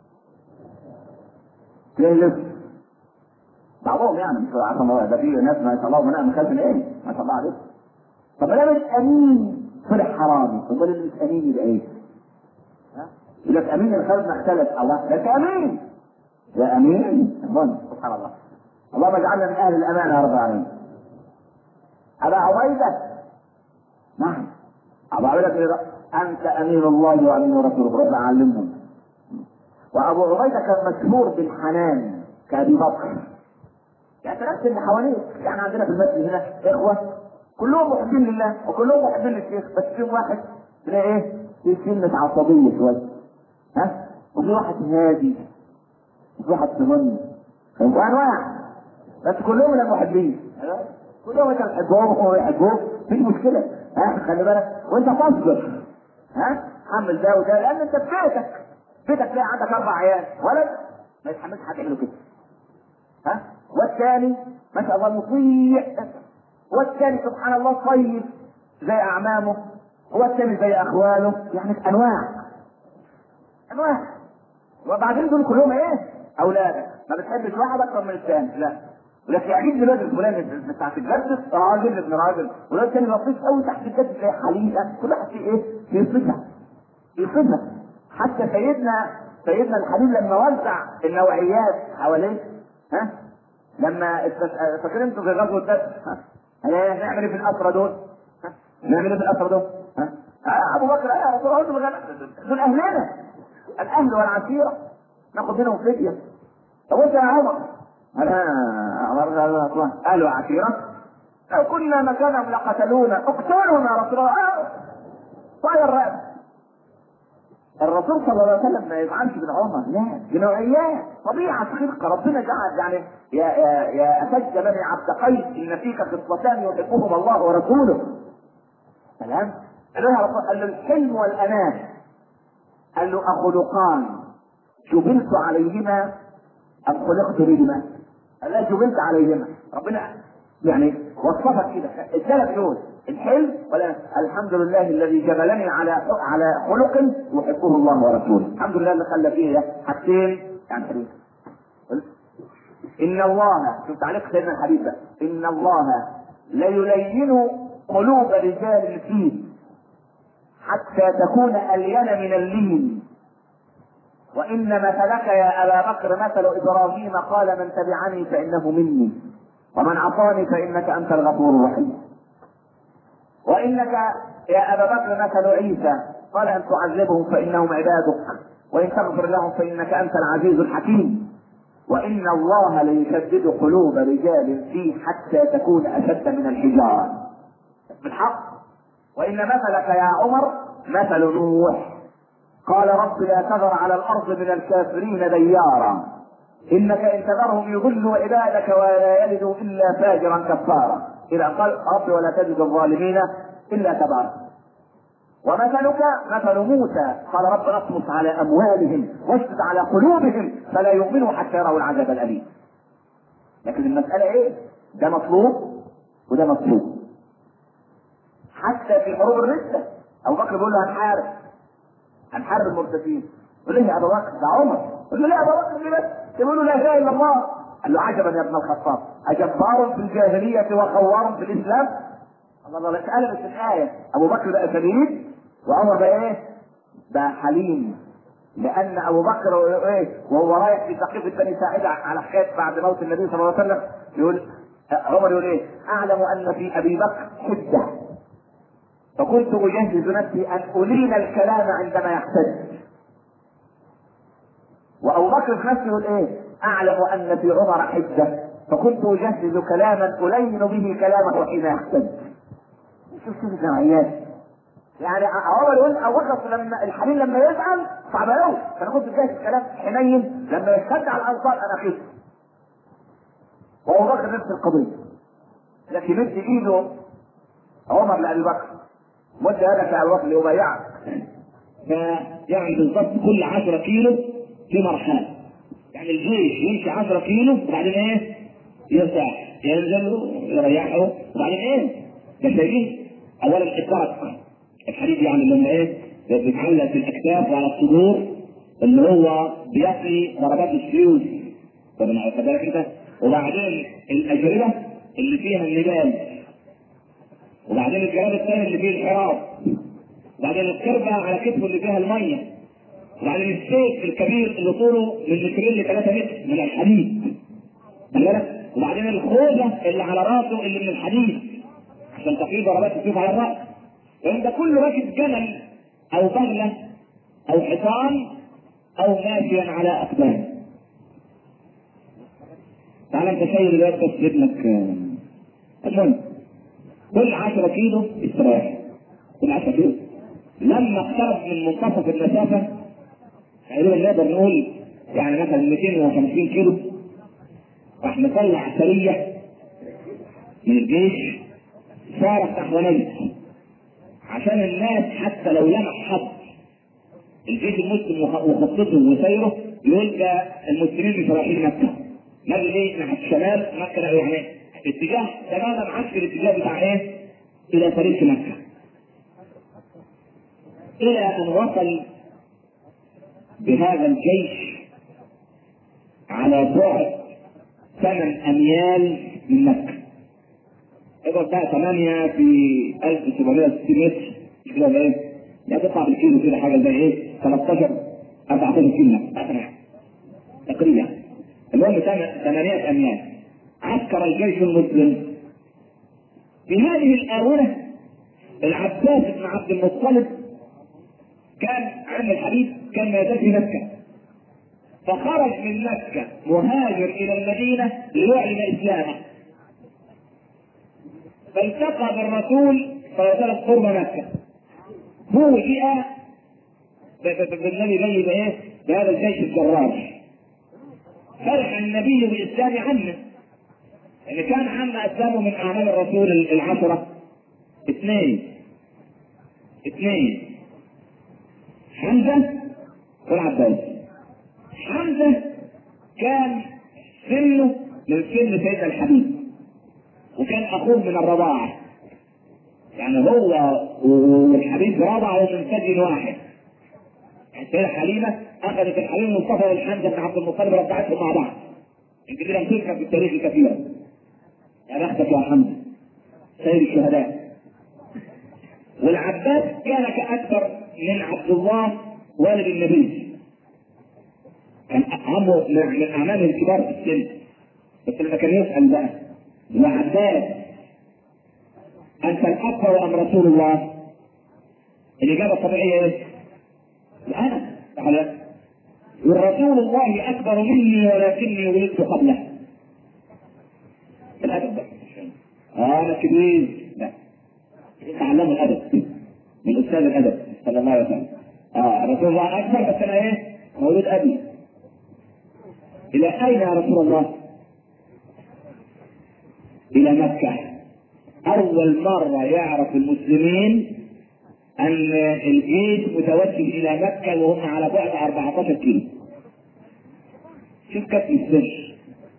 تجلس بعضهم يعني مش عارف ده في ناس ما شاء الله بناء مخازن ايه ما شاء الله عليه. طب انا مش امين طلع حرامي، امال اللي مش امين يبقى ايه؟ يقول لك امين الخزنه اختلف، الله ده امين يا امين سبحان الله. اللهم اجعلنا من اهل الامانه يا رب العالمين. ابا عبيده نعم ابا عبيده انت امين الله وامين رسوله، رب علمهم. وابو عبيده كان مشهور بالحنان كابي بكر، يعني نفس اللي حواليه. يعني عندنا في المسجد هنا اخوه كلهم محبين لله وكلهم محبين للشيخ، بس فيهم واحد تلاقي ايه في سنه عصبيه شويه ها، وفي واحد هادي وفي واحد سهن وانواع، بس كلهم من المحبين كلهم انت بتحبهم وهو يحبوك مفيش مشكله ها، خلي بالك وانت تصبر ها، حمل ده وده لان انت في بيتك تلاقي عندك 4 عيال ولد ما يتحملش حد يعمله كده ها، والثاني ما شاء الله مطيع، والثاني سبحان الله طيب زي اعمامه، والثاني زي اخواله، يعني انواع. وبعدين دول كلهم ايه؟ اولادك، ما بتحبش واحد اكثر من الثاني لا، ولكن يعجبني الواد الفلاني بتاعت الجد راجل ابن راجل، والواد الثاني لطيف قوي تحت الجد زي حليقه، كل واحد فيه ايه؟ في صفه. حتى سيدنا الحبيب لما وزع النوعيات حواليه ها، لما فاكرين انتوا في غزوه بدر هنعمل ايه في الاسرى دول؟ نعمل ايه في الاسرى دول؟ ابو بكر يا رسول الله دول اهلنا الاهل والعشيره ناخذ منهم فديه. طب انت يا عمر اهل وعشيره لو كنا مكانهم لقتلونا اقتلهم يا رسول الله. طاير الرأس. الرسول صلى الله عليه وسلم ما يفعلش بالعمر، لا بنوعيات طبيعه خلقه ربنا جعل. يعني يا اشج بني عبد قيس ان فيك خصلتان يحبهما الله ورسوله. سلام. قال له الحلم والاناه، قال له اخلقان جبلت عليهما ام خلقت بهما؟ قال لا جبلت عليهما. ربنا يعني وصفك كده الثلاث دول الحلم ولا الحمد لله الذي جبلني على خلق يحبه الله ورسوله. الحمد لله اللي خلى فيه حاجتين يعني حلوين. ان الله شوف تعليق سيدنا الحبيب بقى، ان الله ليلين قلوب رجال فيه حتى تكون الين من اللين. وان مثلك يا ابا بكر مثل ابراهيم قال من تبعني فانه مني ومن عصاني فانك انت الغفور الرحيم. وانك يا ابا بكر مثل عيسى قال ان تعذبهم فانهم عبادك وان تغفر لهم فانك انت العزيز الحكيم. وان الله ليشدد قلوب رجال فيه حتى تكون اشد من الحجاره بالحق. وان مثلك يا عمر مثل نوح قال رب لا تذر على الارض من الكافرين ديارا انك ان تذرهم يضلوا عبادك ولا يلدوا الا فاجرا كفارا. اذا قال رب ولا تجد الظالمين الا تبارا. ومثلك مثل موسى قال رب اطمس على اموالهم واشدد على قلوبهم فلا يؤمنوا حتى يروا العذاب الاليم. لكن المساله ايه؟ ده مطلوب وده مطلوب. حتى في حروب الرده ابو بكر بيقول له هنحارب المرتدين. يقول له يا ابو بكر ده عمر. يقول له لا يا ابو بكر ليه بس؟ يقول له لا اله الا الله. قال له عجبا يا ابن الخطاب اجبار في الجاهليه وخوار في الاسلام؟ الله لا تعالى في الايه ابو بكر بقى شديد وعمر بقى ايه؟ بقى حليم. لان ابو بكر ايه وهو رايح في سقيفه بني ساعده على حكايه بعد موت النبي صلى الله عليه وسلم يقول عمر يقول ايه؟ اعلم ان في ابي بكر حده فكنت اجهز نفسي ان الين الكلام عندما يحتج. وابو بكر في نفسه يقول ايه؟ اعلم ان في عمر حجه فكنت اجهز كلاما الين به كلامه حين يحتج. شوف النوعيات. يعني عمر يقول ابو بكر لما الحليم لما يزعل صعب قوي، فانا كنت جاهز كلام حنين لما يشتد على الانصار انا خفت. وابو بكر نفس القضيه، لكن يمد ايده عمر لابي بكر، مد يدك يا ابو بكر ليبايعك. فيعني بالضبط كل 10 كيلو في مرحله، يعني الجيش يمشي 10 كيلو وبعدين ايه؟ يرتاح، ينزل يريحه وبعدين ايه؟ ده شايفين اولا الدرك الحديد يعني اللي هم ايه؟ بيتعلق في الاكتاف وعلى الصدور اللي هو بيقي ضربات السيوف، واخد بالك انت؟ وبعدين الاجربه اللي فيها النبال، وبعدين الجراب الثاني اللي فيه الحراب، وبعدين القربة على كتفه اللي فيها الميه، وبعدين السيف الكبير اللي طوله من مترين ل 3 متر من الحديد، وبعدين الخوذه اللي على راسه اللي من الحديد عشان تقي ضربات السيوف على الراس. وعند كل راكب جمل او بغله او حصان او ماشيا على اقدام. تعال انت شايل دلوقتي بس ابنك المهم كل 10 كيلو استراحه، كل 10 كيلو لما اقترب من منتصف المسافه تقريبا نقدر نقول يعني مثلا 250 كيلو راح نطلع سريه من الجيش صارت نحو نجد عشان الناس حتى لو لمح حد الجيش المسلم وخطته وسيره يقول ده المسلمين مش رايحين مكه، نجد ايه؟ ناحيه الشمال مكه، يعني اتجاه تماما عكس الاتجاه بتاع ايه؟ الى طريق مكه. الى ان وصل بهذا الجيش على بعد 8 اميال من مكه. اضرب بقى 8 في 1760 متر مش كده ولا ايه؟ يعني تطلع بالكيلو كده حاجه زي ايه؟ 14 كيلو تقريبا. المهم 8 اميال. عسكر الجيش المسلم في هذه الاونه العباس بن عبد المطلب كان عم الحبيب كان ما يزال في مكه، فخرج من مكه مهاجر الى المدينه ليعلن اسلامه، فالتقى بالرسول صلى الله عليه وسلم قرب مكه، فوجئ بالنبي جاي بايه؟ بهذا الجيش الجرار. فرح النبي باسلام عمه، اللي كان عم اسلامه من اعمال الرسول 10 2 حمزه والعباس. حمزه كان سنه من سن سيدنا الحبيب وكان اخوه من الرضاعه، يعني هو والحبيب رضعوا من ثدي واحد. السيدة حليمة اخذت الحبيب المصطفى والحمزة بن عبد المطلب رضعتهم مع بعض. يمكن لم تذكر في التاريخ كثيرا. يا بختك يا حمزة سيد الشهداء. والعباس كان كأكثر من عبد الله والد النبي، كان عمه من اعمامه الكبار في السن. بس لما كان يسأل بقى يا عباس انت الاكبر ام رسول الله؟ الاجابه الطبيعيه ايه؟ انا تعالى ورسول الله اكبر مني ولكني ولدت قبله. الادب ده انا كبير، لا تعلموا الادب من استاذ الادب صلى الله عليه وسلم. رسول الله اكبر بس انا ايه؟ مولود ابي. الى اين يا رسول الله؟ الى مكه. اول مره يعرف المسلمين ان الجيش متوجه الى مكه وهم على بعد 14 كيلو. شوف كتم السر.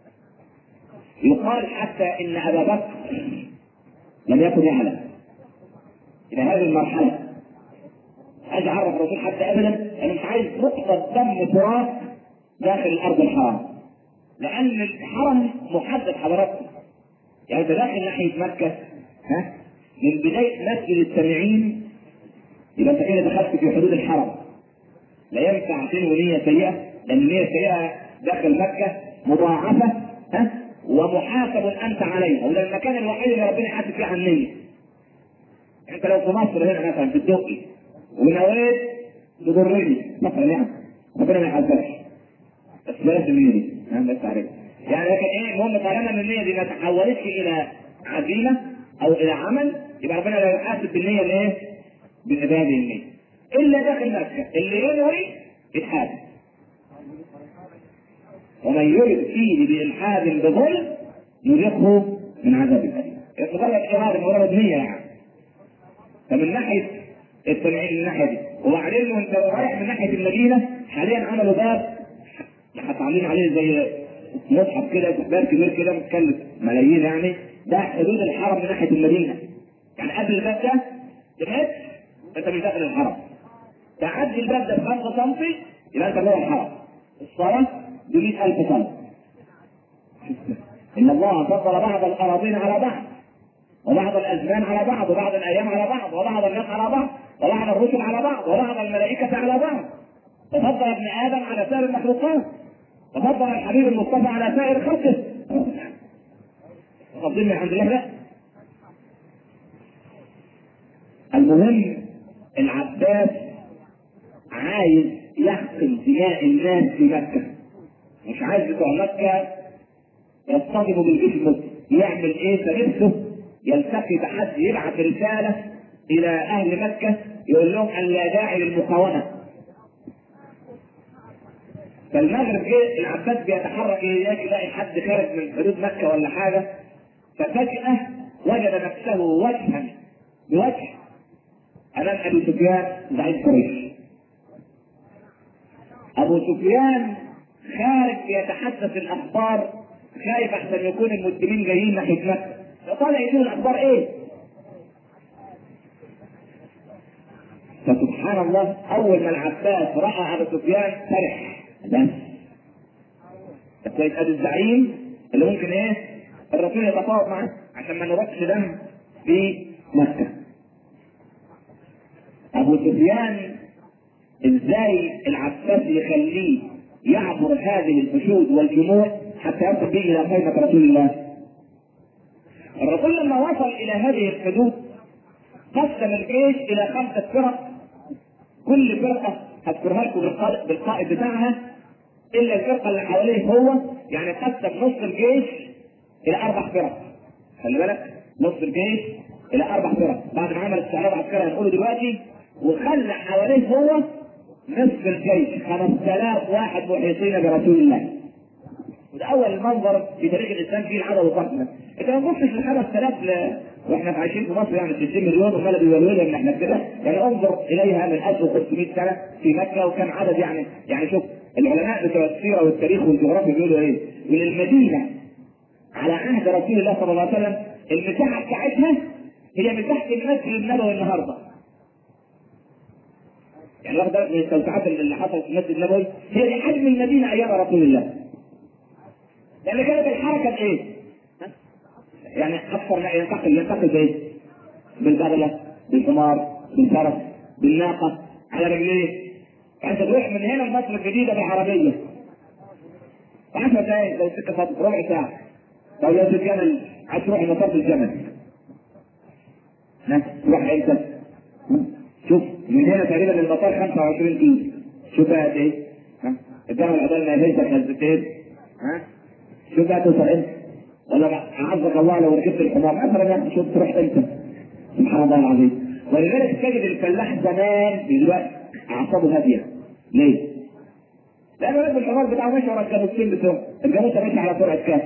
يقال حتى ان ابا بكر لم يكن يعلم الى هذه المرحله. عايز اعرف الرسول حتى ابدا انا مش عايز نقطه دم تراب داخل الارض الحرام، لان الحرم محدد حضراتكم. يعني انت داخل ناحيه مكه من بدايه مسجد السامعين يبقى انت كده دخلت في حدود الحرم. لا ينفع تنوي نيه سيئه، لان النيه السيئه داخل مكه مضاعفه ومحاسب انت عليها، وده المكان الوحيد اللي ربنا يحاسب فيه عن النيه. انت لو في مصر هنا مثلا في الدقي ونويت تضرني مثلا يعني ربنا ما يحاسبكش. بس بلاش النية دي بس عليك. يعني لكن ايه المهم طالما ان النية دي ما تحولتش الى عزيمة او الى عمل يبقى ربنا لا يحاسب بالنية الايه؟ بهذه النية. الا داخل مكة اللي ينوي يتحاسب. ومن يرد فيه بإلحاد بظلم نذقه من عذاب الأليم. مجرد إرادة مجرد نية يعني. فمن ناحية التنعيم من الناحية دي، وبعدين وانت رايح من ناحية المدينة حاليا عملوا باب عاملين عليه زي مصحف كده باب كبير كده متكلف ملايين يعني، ده حدود الحرم من ناحية المدينة. يعني قبل الباب ده بمتر انت مش داخل الحرم. تعدي الباب ده ب5 سم يبقى انت جوه الحرم. الصلاة ب100,000 سم. إن الله فضل بعض الأراضين على بعض، وبعض الأزمان على بعض، وبعض الأيام على بعض، وبعض الناس على بعض، وبعض الرسل على بعض، وبعض الملائكة على بعض. وفضل ابن آدم على سائر المخلوقات، وفضل الحبيب المصطفى على سائر خلقه. تفضيل من عند الله لا. المهم العباس عايز يحقن دماء الناس في مكة، مش عايز بتوع مكة يصطدموا بالجيش المسلم. يعمل ايه؟ فنفسه يلتقي تحدي، يبعث رسالة الى اهل مكة يقول لهم ان لا داعي للمقاومة. فالمغرب جه العباس بيتحرك يلاقي حد خارج من حدود مكة ولا حاجة، ففجأة وجد نفسه وجها بوجه امام ابي سفيان زعيم قريش. ابو سفيان خارج يتحدث الاخبار، خايف احسن يكون المسلمين جايين ناحيه مكه، فطالع يشوف الاخبار ايه. فسبحان الله اول ما العباس راى ابو سفيان فرح، بس كويس ادي الزعيم اللي ممكن ايه الرسول يتفاوض معاه عشان ما نروحش دم في مكه. ابو سفيان ازاي العباس يخليه يعبر هذه الحشود والجموع حتى يصل به الى خيمة رسول الله؟ الرسول لما وصل الى هذه الحدود قسم الجيش الى 5 فرق، كل فرقة هذكرها لكم بالقائد بتاعها الا الفرقة اللي حواليه هو، يعني قسم نص الجيش الى 4 فرق. خلي بالك نص الجيش الى 4 فرق بعد ما عمل استعراض عسكري هنقوله دلوقتي، وخلى حواليه هو نصف الجيش 5000 واحد محيطين برسول الله. وده اول منظر في تاريخ الاسلام فيه العدد الضخم. انت ما تبصش ل 5000 واحنا عايشين في مصر يعني 60 مليون وبلد يولولها ان احنا كده، يعني انظر اليها من 1500 سنه في مكه وكان عدد يعني شوف العلماء بتوع السيره والتاريخ والجغرافيا بيقولوا ايه؟ من المدينه على عهد رسول الله صلى الله عليه وسلم المساحه بتاعتها هي مساحه المسجد النبوي النهارده. يعني واخد بالك من التوسعات اللي حصلت في المسجد النبوي، هي دي حجم المدينه ايام رسول الله. لان كانت الحركه بايه؟ يعني اكثر ما ينتقل بايه؟ بالبغله، بالحمار، بالفرس، بالناقه، على رجليه. يعني انت تروح من هنا لمصر الجديده بالعربيه 10 دقائق لو سكه فاضيه، ربع ساعه. طب لو الجمل عايز تروح المطار بالجمل تروح امتى؟ شوف من هنا تقريبا المطار 25 كيلو، شوف بقى قد ايه؟ الجمل عقبال ما يهزك هزتين شوف بقى توصل امتى؟ ولا اعزك الله لو ركبت الحمار مثلا يعني شوف تروح امتى؟ سبحان الله العظيم. ولذلك تجد الفلاح زمان دلوقتي اعصابه هاديه. ليه؟ لانه راكب الحمار بتاعه ماشي ورا الجاموسين بتوعه، الجاموسه ماشي على سرعه كام؟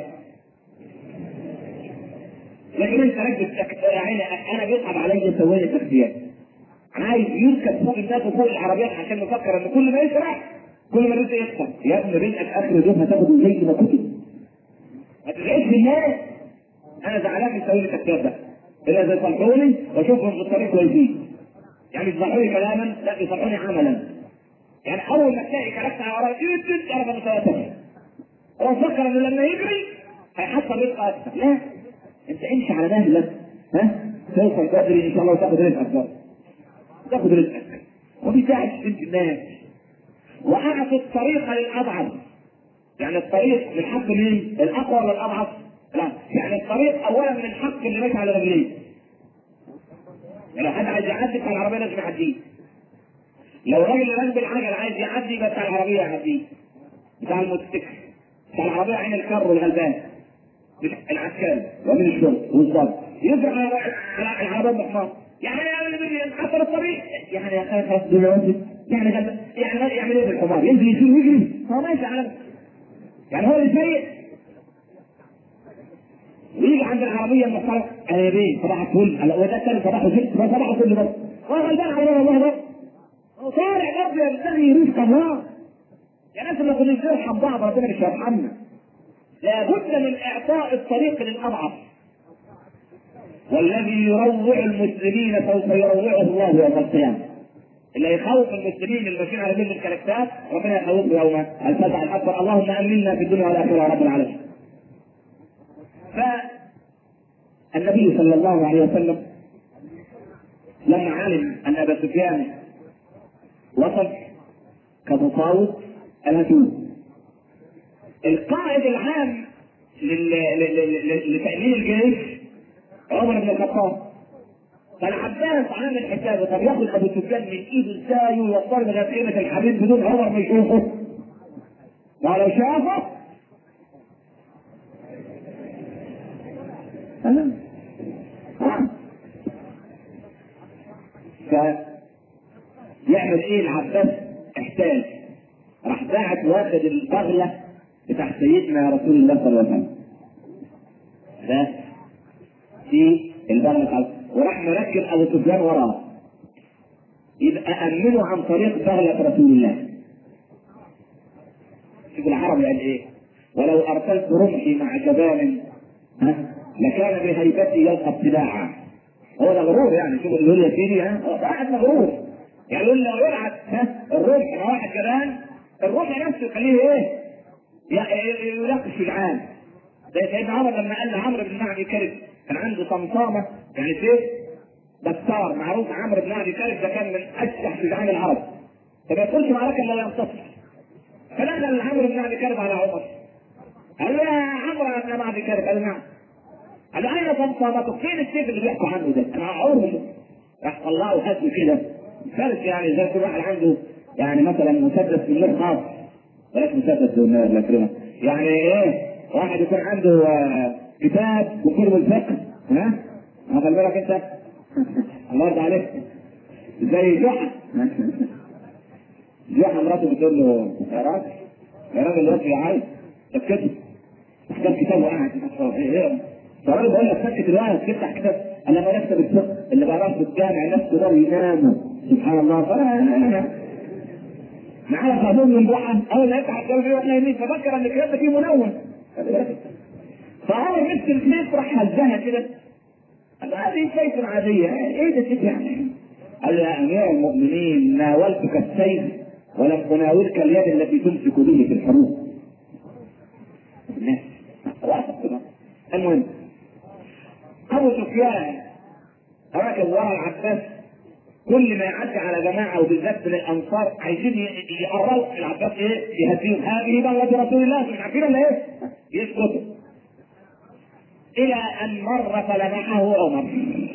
لكن انت راكب يعني انا بيصعب عليا يسوي لي تخفيات، عايز يركب فوق الناس وفوق العربيات عشان مفكر ان كل ما يسرع كل ما رزق يكسر. يا ابني رزقك اخر يوم هتاخد زي ما كنت، ما تزعلش الناس. انا زعلان يسوي لي تخفيات ده الا اذا يصلحوني واشوفهم في الطريق كويسين، يعني يصلحوني كلاما لا يصلحوني عملا. يعني اول ما تلاقي كلاكس على وراك تعرف انه توتر، هو فكر انه لما يجري هيحصل رزق اكثر. لا، انت امشي على مهلك توصل بدري ان شاء الله وتاخد رزقك برضه، تاخد رزقك وبتاعش بنت الناس. واعطي الطريق للاضعف، يعني الطريق من حق مين؟ الاقوى ولا الاضعف؟ لا، يعني الطريق اولا من حق اللي ماشي على رجليه. يعني لو حد عايز يعدي بتاع العربيه لازم يعديه. لو راجل راكب العجل عايز يعدي يبقى بتاع العربيه يعديه. بتاع الموتوسيكل، بتاع العربيه عين الكر والغلبان، العسكري ومن الشرطه والضابط يجري على العربيه بحمار، يعني حصل الطريق، يعني يا اخي خلاص دلوقتي يعني غلبان، يعني يعمل ايه بالحمار؟ ينزل يشيل ويجري، هو ماشي على يعني هو اللي سايق ويجي عند العربيه المحترمه انا بيه صباح الفل، وده الثاني صباح الفل، ده صباح الفل برضه، هو غلبان على والله ده طالع برضه يبتغي يريد كمان. يا ناس اللي كنا بنرحم بعض ربنا مش هيرحمنا. لابد من اعطاء الطريق للاضعف، والذي يروع المسلمين سوف يروعه الله يوم القيامه. اللي يخوف المسلمين الماشيين على جلد الكلاكسات ربنا يخوفه يوم الفزع الاكبر. اللهم امنا في الدنيا والاخره يا رب العالمين. فالنبي صلى الله عليه وسلم لما علم ان ابا سفيان وصل كمفاوض الهجوم، القائد العام لتأمين الجيش عمر بن الخطاب، فالعباس عامل حسابه طب ياخد ابو سفيان من ايده ازاي ويوصله لغايه قيمه الحديد بدون عمر ما يشوفه؟ ما لو شافه فيعمل ايه العباس؟ احتاج راح باعت واخد البغله بتاع سيدنا رسول الله صلى الله عليه وسلم ده في البغله بتاعته، وراح مركب ابو سفيان وراه يبقى امنه عن طريق بغله رسول الله. شوف العربي قال ايه؟ ولو ارسلت رمحي مع جبال لكان بهيبتي يلقى ابتلاعا. هو ده غرور يعني، شوف اللي يقول يا سيدي واحد مغرور يعني يقول لو يبعت الرمح مع واحد جبان الرمح نفسه يخليه ايه؟ يلاقي الشجعان. زي سيدنا عمر لما قال لعمرو بن معدي كرب كان عنده طمطامه يعني سيف بستار معروف، عمرو بن معدي كرب ده كان من اشجع شجعان العرب، فما يدخلش معركه الا وينتصر. فدخل عمرو بن معدي كرب على عمر قال له يا عمرو بن معدي كرب، قال له نعم. قال له اين طمطامتك؟ فين السيف اللي بيحكوا عنه ده؟ انا هعورهم. راح طلعه وهزه كده فارس، يعني زي كل واحد عنده يعني مثلا مسدس في النار خاص، بلاش مسدس في النار لا كريمه، يعني ايه واحد يكون عنده كتاب وكتب الفقه خلي بالك انت الله يرضى عليك زي جحا جحا مراته بتقول له يا راجل الوقت يا عايز تكتب تحتاج كتاب وقاعد ايه فالراجل بقول لك سكت الوقت تفتح كتاب. انا ما نكتب الفقه اللي بقراه في الجامع الناس كبار يناموا سبحان الله. معايا خازون من ضحى اول ما يفتح الكتاب فيه واحنا يمين ففكر ان الكتاب ده فيه منون، فعمر مسك السيف راح هزها كده قال له هذه سيف عاديه ايه ده سيف يعني؟ قال له يا امير المؤمنين ناولتك السيف ولم اناولك اليد التي تمسك به في الحروب. المهم ابو سفيان راكب ورا العباس، كل ما يعدي على جماعه وبالذات من الانصار عايزين يقرروا العباس ايه؟ يهديهم هذه بغله رسول الله مش عارفين ولا ايه؟ يسكتوا الى ان مر فلمحه عمر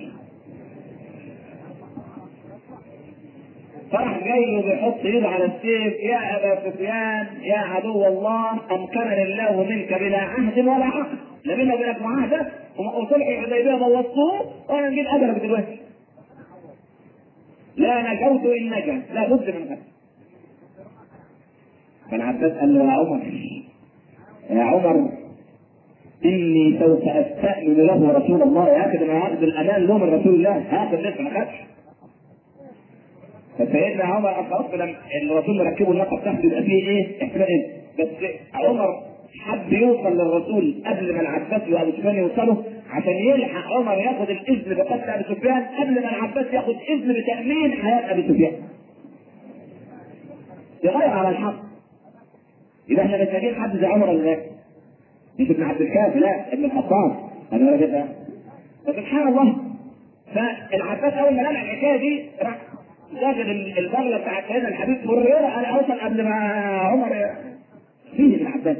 فراح جاي وبيحط ايده على السيف يا ابا سفيان يا عدو الله امكنني الله منك بلا عهد ولا عقد، لا بيننا وبينك معاهده وصلح الحديبيه بوظتوه وانا نجيب اجلك دلوقتي. لا نجوت ان نجا لا بد من هذا. فالعباس قال له يا عمر اني سوف استأمن له رسول الله، هاخد انا هاخد الامان له من رسول الله، هاخد لسه ما خدش. فسيدنا عمر خلاص لما الرسول مركبه اللقب بتاعته يبقى فيه ايه؟ احتمال بس عمر حب يوصل للرسول قبل ما العباس وابو سفيان يوصلوا عشان يلحق عمر ياخد الاذن بقتل ابي سفيان قبل ما العباس ياخد اذن بتامين حياه ابي سفيان. يغير على الحق. يبقى احنا محتاجين حد زي عمر ولا لا؟ مش ابن عبد الكافي لا ابن الخطاب انا ولا كده. فسبحان الله فالعباس اول ما لقى الحكايه دي راح داخل البغله بتاعت سيدنا الحبيب مريرة انا اوصل قبل ما عمر فيه العباس.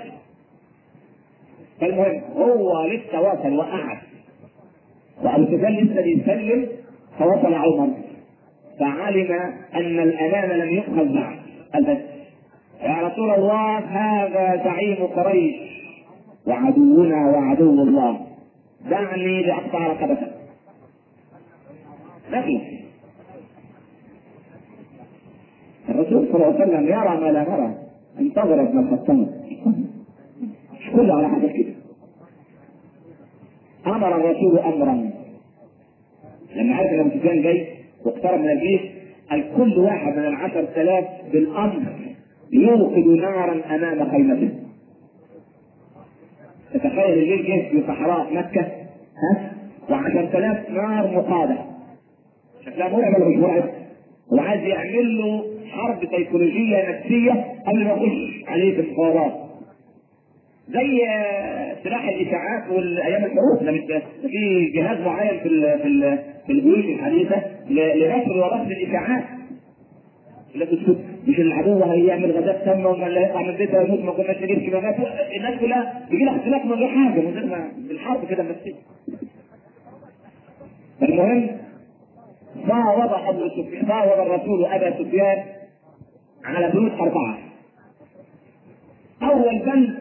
فالمهم هو لسه واصل وقعد وابو سفيان لسه بيسلم فوصل عمر فعلم ان الامان لم يؤخذ بعد. قال بس يا رسول الله هذا زعيم قريش وعدونا وعدو الله، دعني لاقطع رقبته. لكن الرسول صلى الله عليه وسلم يرى ما لا نرى. انتظر ابن الخطاب، مش كله على حاجه كده. امر الرسول امرا لما عرف ان ابو سفيان جاي واقترب من الجيش، قال كل واحد من 10,000 بالامر يوقد نارا امام خيمته. تتخيل الجيش جه في صحراء مكه و10,000 نار مقاده، شكلها مرعب ولا مش مرعب؟ وعايز يعمل له حرب سيكولوجيه نفسيه قبل ما يخش عليه في المفاوضات، زي سلاح الاشاعات والايام الحروب. ده مش في جهاز معين في الجيوش الحديثه لنشر ورفض الاشاعات. لكن مش العدو هيعمل غازات سامه ولا هيطلع من بيته ويموت، ما كناش نجيب كمامات. الناس كلها يجي لها اختلاف من غير حاجه، من غير ما بالحرب كده نفسيا. المهم فاوض الرسول ابا سفيان على بنود 4. اول بند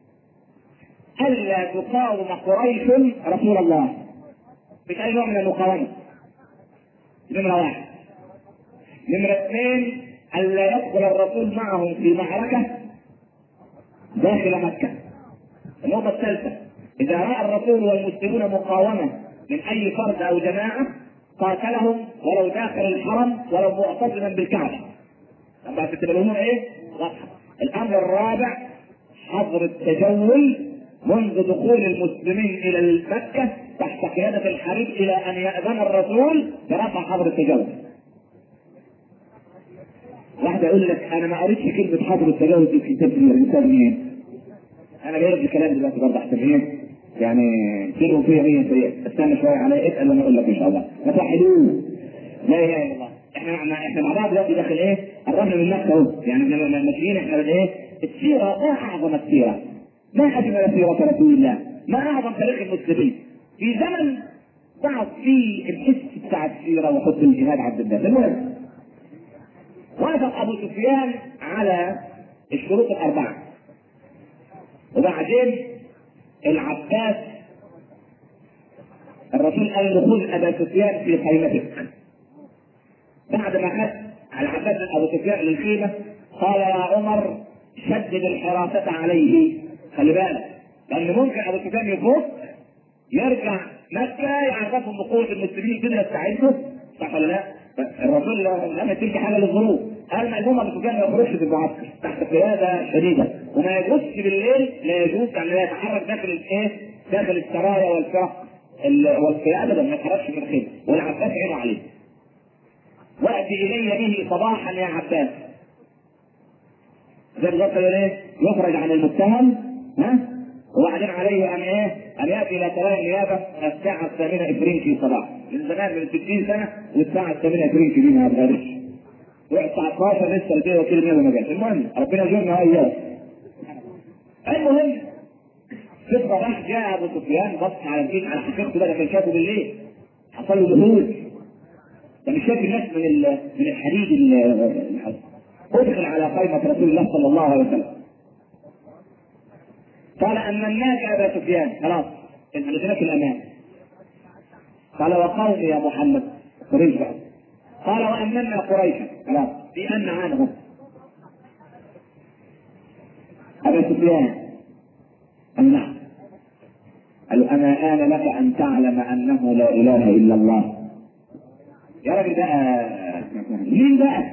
الا تقاوم قريش رسول الله، مش اي نوع من المقاومه. نمره 1. نمره 2 الا يدخل الرسول معهم في معركه داخل مكه. النقطه الثالثه اذا راى الرسول والمسلمون مقاومه من اي فرد او جماعه قاتلهم ولو داخل الحرم ولو معتصما بالكعبه. طبعا تبقى الامور ايه؟ واضحه. الامر الرابع حظر التجول منذ دخول المسلمين الى مكه تحت قياده الحريب الى ان ياذن الرسول برفع حظر التجول. واحد يقول لك انا ما قريتش كلمه حظر التجول في كتاب منين؟ انا جاي لك الكلام دلوقتي برضه احسن ايه؟ يعني كيلو فيه 100 سريع، استنى شويه علي اسال وانا اقول لك ان شاء الله. ما توحدوه. لا اله الا الله. احنا مع بعض دلوقتي داخل ايه؟ قربنا من مكه اهو، يعني احنا ماشيين احنا ايه؟ السيره ما اعظم السيره، ما اجمل سيره رسول الله، ما اعظم تاريخ المسلمين في زمن ضعف فيه الحس بتاع السيره وحب الجهاد عبد الله. المهم وافق ابو سفيان على الشروط 4. وبعدين العباس الرسول قال له خذ ابا سفيان في خيمتك. بعد ما خد العباس بن ابو سفيان للخيمه قال يا عمر شدد الحراسه عليه. خلي بالك لان ممكن ابو سفيان يفوق يرجع مكه يعرفهم بقوه المسلمين كده يستعدوا، صح ولا لا؟ الرسول لما تلقي حاجه للظروف قال مأموم ابو سفيان ما يخرجش في المعسكر تحت قياده شديده، وما يجوزش بالليل، لا يجوز يعني لا يتحرك داخل الايه؟ داخل السرايا والفرق والقياده، ما يتحركش من الخيمه. والعباس عينه عليه. واتي الي به صباحا يا عباس. زي بالظبط ايه؟ يخرج عن المتهم وبعدين عليه ان ايه؟ ان ياتي الى صلاه النيابه الساعه 8 افريقيا صباح. من زمان من 60 سنه والساعه 8 افريقيا دي ما اتغيرتش. الساعه 12 لسه البيت وكيل النيابه ما جاش. المهم ربنا يجرنا واياه. المهم في الصباح جاء ابو سفيان بص على الجيش على حقيقته بقى، كان شافه بالليل حصل له بهوج. ده مش شايف الناس من الحديد ادخل على قائمه رسول الله صلى الله عليه وسلم. قال امناك ابا سفيان، خلاص ادخلك الامان. قال وقومي يا محمد قريش بقى. قال وامنا قريشا، خلاص في امن عنهم. ابا سفيان قال نعم. قال اما آن لك ان تعلم انه لا اله الا الله. يا راجل بقى مين بقى؟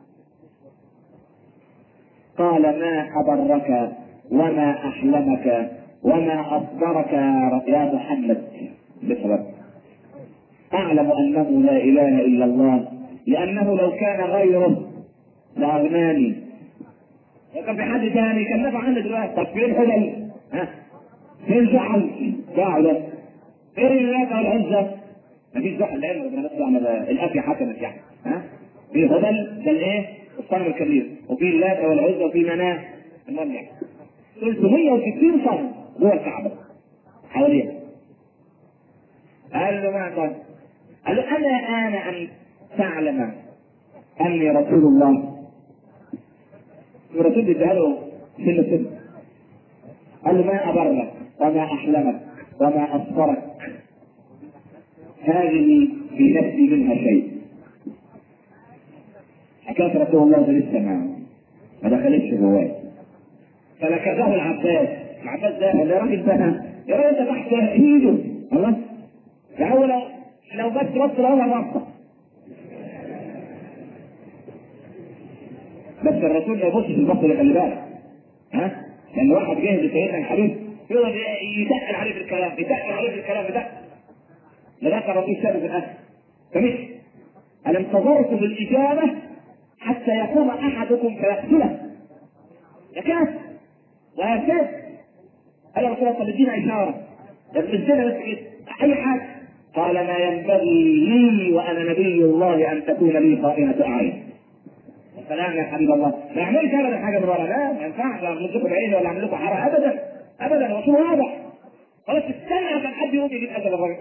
قال ما أبرك وما أحلمك وما أصبرك يا محمد بسبب أعلم أنه لا إله إلا الله، لأنه لو كان غيره لأغناني. كان في حد ثاني كان نفع عني دلوقتي. طب فين هبل؟ فين زحل؟ ده فين اللات والعزة؟ مفيش زحل لأن ربنا نفسه عمل الأفي حكمت يعني. في هبل ده الايه؟ الصنم الكبير، وفي اللات والعزى وفي مناه المرجع. 360 صنم جوه الكعبه حواليها. قال له ما قال؟ قال له اما انا ان تعلم اني رسول الله. الرسول بيديها له سن. قال له ما أبرك وما أحلمك وما أصبرك، هذه في نفسي منها شيء. حكاية رسول الله ده لسه ما دخلتش جواي. فلكذه العباس ده يا راجل ده يا راجل انت تحت ايده الله، يعني هو لو بس العمر بس الرسول ما يبصش البصر، خلي بالك ها، لان واحد جاهز لسيدنا الحبيب يقعد يتقل عليه بالكلام لذلك الرسول سابه في الاخر فمشي. انا انتظرت بالاجابه حتى يقوم احدكم فيقتله يكاد ويكاد. انا رسول الله ادينا اشاره ادينا بس كده اي حاجه. قال ما ينبغي لي وانا نبي الله ان تكون لي خائنه اعين. السلام يا حبيب الله، ما يعملش ابدا حاجه من ورا، لا ما ينفعش اعمل لكم بعيني ولا اعمل لكم حرام ابدا الرسول واضح. خلاص استنى عشان حد يقوم يجيب اجل الراجل.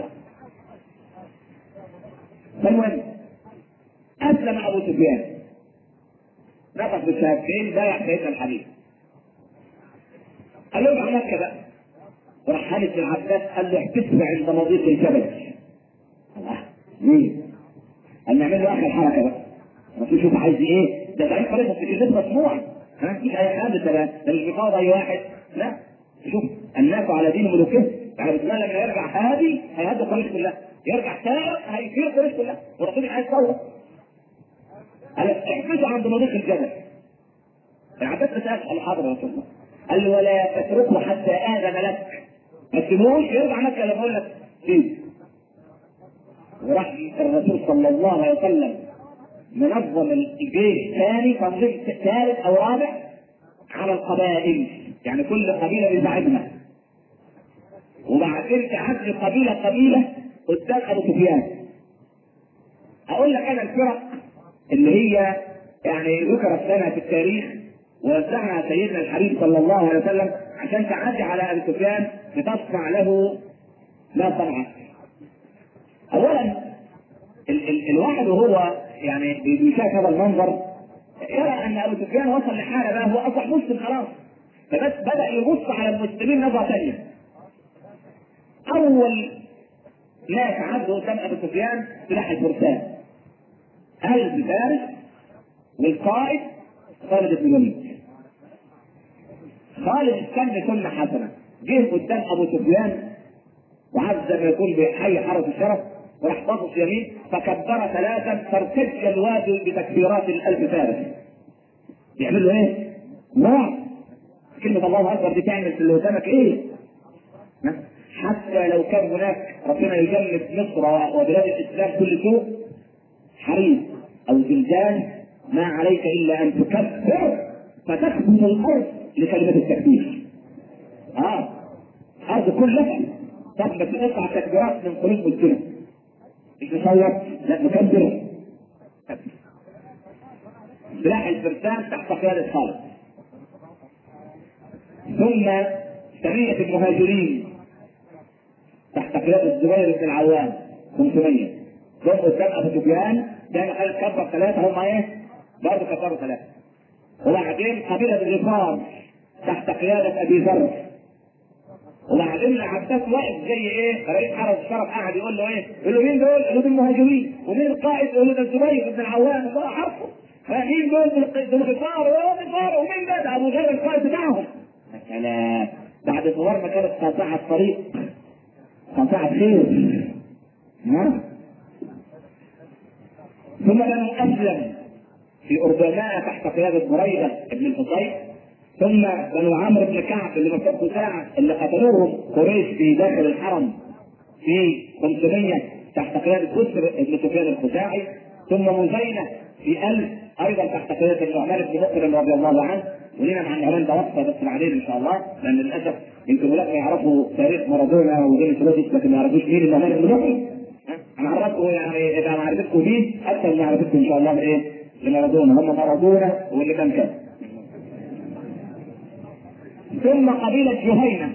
فالمهم اسلم ابو سفيان نطق بالشهادتين بايع سيدنا الحبيب. قال له ارجع مكه بقى، وراح خالد بن عباس قال له احتسب عند مضيق الجبل. الله ليه؟ قال نعمل له اخر حركه بقى. الرسول شوف عايز ايه؟ ده زعيم خليفه في الجنة مسموع، ها مش اي حد، ده مش بيفاوض اي واحد، لا شوف الناس على دين ملوكهم. يعني بسم الله لما يرجع هادي هيهدي قريش كلها، يرجع سائر هيثير قريش كلها، والرسول مش عايز ثوره. قال احبسوا عند مضيق الجبل. العباس سأل قال حاضر يا رسول الله. قال له ولا تتركه حتى آذن لك، ما تسيبوش يرجع مكة اللي بقول لك فيه. وراح الرسول صلى الله عليه وسلم منظم الجيش ثاني، تنظيم ثالث او رابع على القبائل، يعني كل قبيله بيساعدها، وبعدين تعدي قبيله قدام ابو سفيان. اقول لك انا الفرق اللي هي يعني ذكرت لنا في التاريخ ووزعها سيدنا الحبيب صلى الله عليه وسلم عشان تعدي على ابي سفيان لتصنع له ما صنعت. اولا الواحد وهو يعني بيشاهد هذا المنظر يرى ان ابو سفيان وصل لحاله بقى هو اصبح مسلم خلاص، فبس بدا يبص على المسلمين نظره ثانيه. اول ناس عدوا قدام ابو سفيان سلاح الفرسان 1000 فارس والقائد خالد بن الوليد. خالد كان سنه حسنه، جه قدام ابو سفيان وعز ما يكون بحي حرس الشرف وراح باصص يمين فكبر 3 فارتج الوادي بتكبيرات 1000 فارس. يعملوا ايه؟ الله، كلمة الله اكبر دي تعمل في اللي قدامك ايه؟ حتى لو كان هناك ربنا يجنب مصر وبلاد الاسلام كل سوء حريق او زلزال ما عليك الا ان تكبر فتخبط الارض لكلمة التكبير. الارض كلها تخبط تقطع تكبيرات من قلوب مسلمة، مش نصوت لا نكبر. سلاح الفرسان تحت قيادة خالد، ثم سرية المهاجرين تحت قيادة الزبير بن العوام 500 ثم قدام ابو سفيان كان خالد كبر 3 هم ايه؟ برضه كبروا 3. وبعدين قبيلة الغفار تحت قيادة ابي ذر. وبعدين العباس واقف زي ايه؟ رئيس حرس الشرف قاعد يقول له ايه؟ يقول له مين دول؟ يقول له المهاجرين. ومين القائد؟ يقول له ده الزبير بن العوام، ده عارفه. مين دول؟ الغفار. ومين ده؟ ابو ذر القائد بتاعهم. لا بعد صور ما كانت قاطعة الطريق قاطعة خير. ثم بنو اسلم في اردناء تحت قيادة بريدة بن الحصين. ثم بنو عمرو بن كعب اللي مسكوا ساعة اللي قتلوهم قريش في داخل الحرم في 500 تحت قيادة بسر بن سفيان الخزاعي. ثم مزينة في 1000 ايضا تحت قيادة النعمان بن مقرن رضي الله عنه. ولينا مع النعمان ده وقفة بس بعدين ان شاء الله، لان للاسف يمكن ولاد ما يعرفوا تاريخ مارادونا وغير سلوكيس لكن ما يعرفوش مين النعمان بن مقرن. هنعرفكم يعني اذا معرفتكم بيه اكثر من معرفتكم ان شاء الله بايه؟ لمارادونا، هم مارادونا واللي كان كده. ثم قبيلة جهينة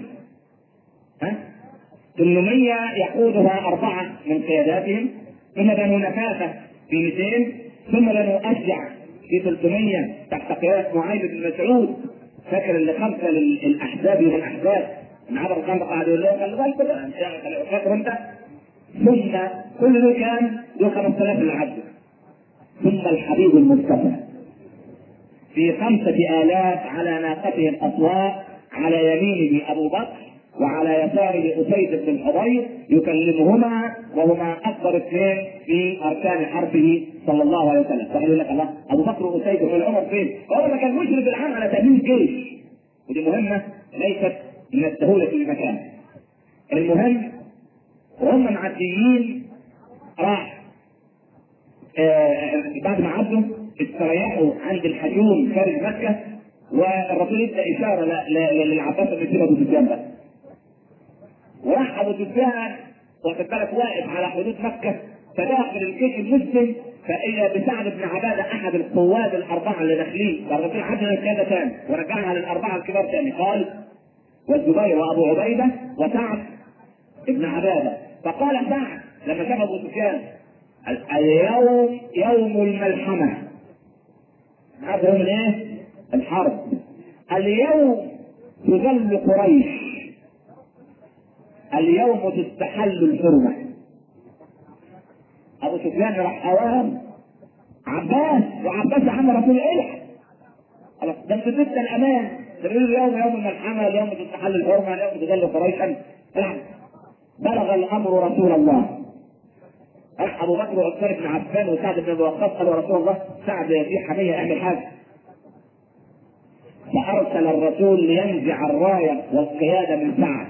800 يقودها 4 من قياداتهم. ثم بنو نفاثة في 200. ثم بنو أشجع في 300 تحت قيادة معاذ بن مسعود. فاكر اللي خمسه للاحزاب من الاحزاب من عبر الخندق قاعد يقول لهم خلي بالكم بقى، فاكر انت؟ ثم كل دول كان دول 5000 اللي عدوا. ثم الحبيب المصطفى في 5000 على ناقته الأصواء، على يمينه أبو بكر وعلى يساره أسيد بن الحضير يكلمهما وهما أكبر اثنين في أركان حربه صلى الله عليه وسلم. فقال لك الله أبو بكر وأسيد بن عمر فين؟ هو ده كان مشرف العام على تأمين الجيش، ودي مهمة ليست من السهولة في المكان. المهم وهم معديين راح بعد ما عدوا استريحوا عند الحجون خارج مكة، والرسول ادى إشارة للعباس بن سيدنا أبو سفيان بقى. وراح أبو سفيان واخد بالك واقف على حدود مكة، فداخل الجيش المسلم فإذا بسعد بن عبادة أحد القواد الأربعة اللي داخلين، فالرسول عدل القيادة تاني ورجعها للأربعة الكبار تاني، قال والزبير وأبو عبيدة وسعد ابن عبادة. فقال سعد لما شاف أبو سفيان اليوم يوم الملحمة. عارف يوم الايه؟ الحرب. اليوم تذل قريش، اليوم تستحل الحرمة. ابو سفيان راح اوام عباس، وعباس يا عم رسول الالح ده انت ضد الامان، تقول اليوم يوم الملحمة، اليوم تستحل الحرمة، اليوم تذل قريشا. بلغ الامر رسول الله. راح ابو بكر وعثمان بن عفان وسعد بن ابي وقاص قالوا يا رسول الله سعد في حميه اعمل حاجه. فارسل الرسول لينزع الرايه والقياده من سعد،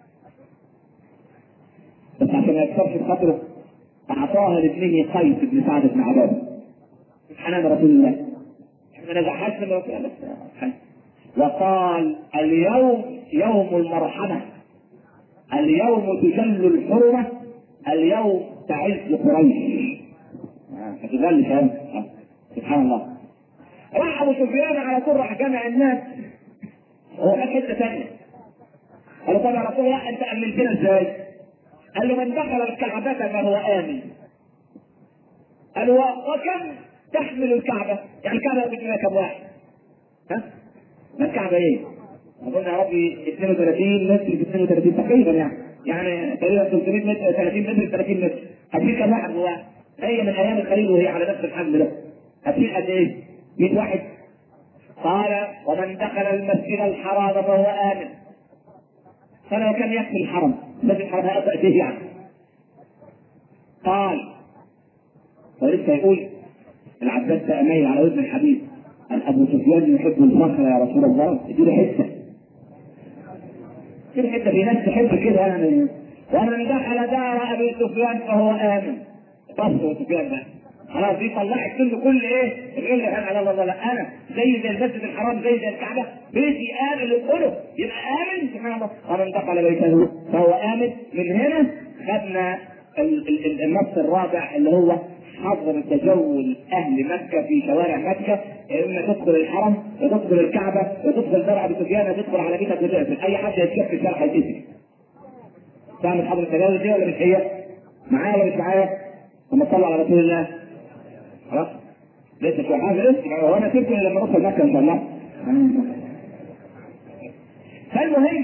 بس عشان ما يكسرش خاطره اعطاها لابنه قيس بن سعد بن عباده. حنان رسول الله احنا نزعهاش من رسول الله. وقال اليوم يوم المرحمه، اليوم تجل الحرمه، اليوم تعز قريش. ما تزلش سبحان الله. راح ابو سفيان على طول راح جمع الناس، هو في حته ثانيه. قال له طب يا رسول الله انت امنتنا ازاي؟ قال له من دخل الكعبه فهو امن. قال وكم تحمل الكعبه؟ يعني الكعبه بتجيبها كم واحد؟ ها؟ ما الكعبه ايه؟ اظن يا ربي 32 متر في 32 تقريبا، يعني تقريبا 300 متر 30 متر في 30 متر. هتشيل كم واحد جواها؟ هي من ايام الخليل وهي على نفس الحجم ده. هتشيل قد ايه؟ 100 واحد. قال ومن دخل المسجد الحرام فهو امن. فلو كان يكفي الحرم، المسجد الحرام هيقطع فيه يعني. قال ولسه يقول العباس تأمين على ودن الحبيب، قال ابو سفيان يحب الفخر يا رسول الله، اديله حته، اديله حته، في ناس تحب كده يعني. ومن دخل دار ابي سفيان فهو امن. طب ابو سفيان بقى خلاص دي طلعت منه كل ايه؟ الغل على الله. لا انا زي المسجد الحرام زي الكعبه، بيتي امن للقلوب، يبقى امن سبحان الله. ومن دخل بيته فهو امن. من هنا خدنا النص الرابع اللي هو حظر تجول اهل مكه في شوارع مكه، اما تدخل الحرم وتدخل الكعبه وتدخل دار ابي سفيان وتدخل على بيتك وتقفل. اي حد يتشاف في الشارع هيتقتل. فاهم حظر التجول دي ولا مش هي؟ معايا ولا مش معايا؟ لما تصلوا على رسول الله خلاص لسه في حاجه لسه، وانا سيبكم لما نوصل مكه ان شاء الله. فالمهم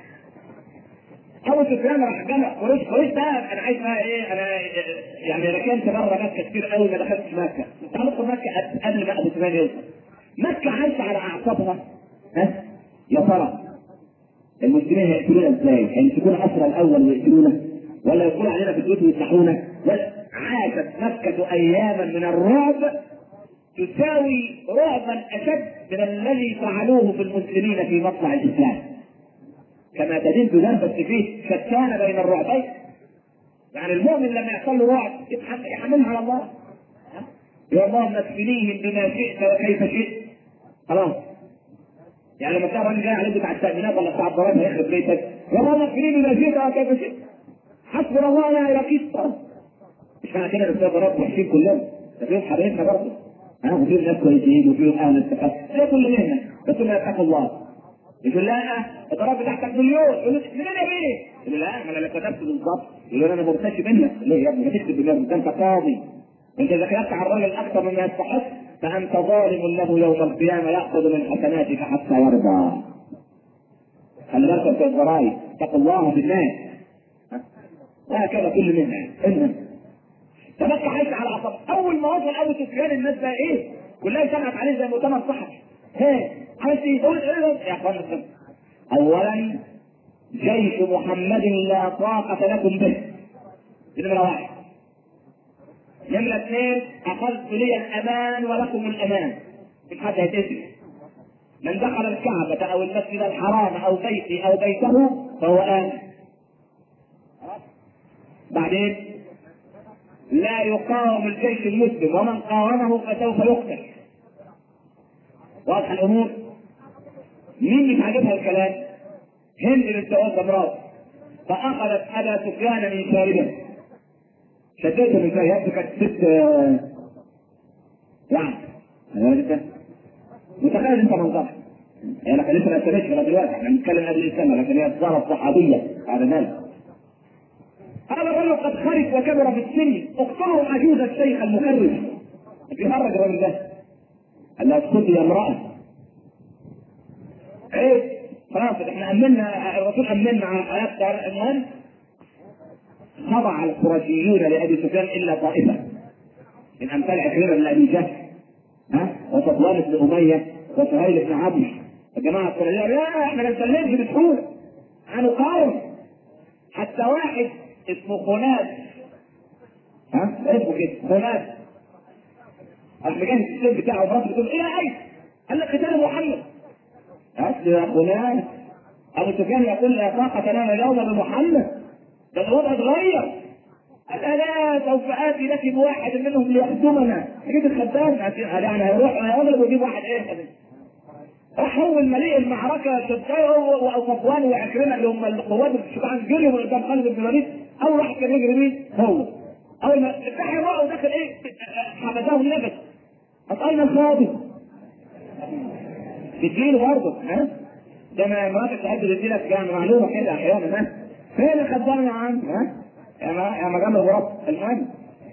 ابو سفيان راح جمع قريش بقى. انا عايز بقى ايه؟ انا يعني ركنت بره مكه كتير قوي، ما دخلتش مكه. هندخل مكه قبل ما ابو سفيان يوصل. مكه عايشه على اعصابها. ها يا ترى المسلمين هيقتلونا ازاي؟ هيمسكونا اسرى الاول ويقتلونا، ولا يدخلوا علينا في البيوت ويفتحونا؟ عاشت مكه اياما من الرعب تساوي رعبا اشد من الذي فعلوه في المسلمين في مطلع الاسلام. كما تدين تدان، بس فيه شتان بين الرعبين. يعني المؤمن لما يحصل له رعب يحملها على الله. يا اللهم اكفنيهم بما شئت وكيف شئت. خلاص يعني لما تلاقي راجل جاي عليك بتاع التامينات ولا بتاع الضرائب هيخرب بيتك، يا اللهم اكفنيهم بما شئت وكيف شئت. حسبنا الله ونعم الوكيل. مش معنى كده ان في ضرائب وحشين كلهم، ده فيهم حبايبنا برضه. وفيهم ناس كويسين وفيهم اهل الثقه، زي كل مهنه، بس ما يتقوا الله. يقول لا الضرائب بتاعتك مليون، يقول له منين يا بيه؟ يقول له لا ما انا اللي كتبت بالظبط. يقول له انا مرتشي منك. ليه يا ابني؟ ما تكتب بالله، ده انت قاضي، انت اذا كتبت على الراجل اكثر مما يستحق فأنت ظالم له يوم القيامة يأخذ من حسناتك حتى يرضى. خلي بالك يا الضرائب، اتقوا الله في الناس. وهكذا كل منها. تبقى عايش على عصب. أول ما وصل أبو سفيان الناس بقى إيه؟ كلها سمعت عليه زي مؤتمر صحفي. عايز يقول إيه يا أخوانا؟ أولا جيش محمد لا طاقة لكم به. نمرة واحد. نمرة اثنين أخذت لي الأمان ولكم الأمان. مش حد هيتأذي. من دخل الكعبة أو المسجد الحرام أو بيتي أو بيته فهو آمن. بعدين لا يقاوم الجيش المسلم ومن قاومه فسوف يقتل. واضح الأمور؟ مين مش عاجبها الكلام؟ هند بنت عتبة مراته فأخذت أبا سفيان من شاربه شدته من شاربه. كانت ست يعني متخيل انت منظرها. هي لكن لسه ما استمتش لغايه دلوقتي، احنا بنتكلم قبل السنه، لكن هي صارت صحابيه بعد ذلك. هذا الرجل قد خرج وكبر في السن، اقتلوا العجوز الشيخ المكرس. بيهرج الراجل ده. قال لها اسكتي يا امراه. ايه خلاص احنا امنا، الرسول امنا على حياه. المهم خضع القرشيون لابي سفيان الا طائفه من امثال عكرمه بن ابي جهل وصفوان بن اميه وسهيل بن عمرو. الجماعه القرشيين لا احنا ما نسلمش بسهوله، هنقاوم. حتى واحد اسمه خناد، اسمه كده خناد، راح مجهز السيف بتاعه ومراته بتقول الى اين؟ قال لك قتال محمد. اصل يا خناد ابو سفيان يقول لا طاقه لنا اليوم بمحمد، ده الوضع اتغير. قال لا سوف اتي لك بواحد منهم ليخدمنا. جيب الخدام يعني هيروح يغلب ويجيب واحد ايه. راح اول ما لقي المعركه شدايه وصفوان وعكرمه اللي هم القوات الشجعان جريوا من قدام خالد بن الوليد. اول واحد كان يجري مين؟ هو. اول ما افتح بقى ودخل ايه؟ حبسه النفس. اطلنا الخاطب. تديله برضه ده ما مراتك تحب تديلك يعني معلومه كده احيانا فين الخدام يا عم؟ يا مجال الغراب. المهم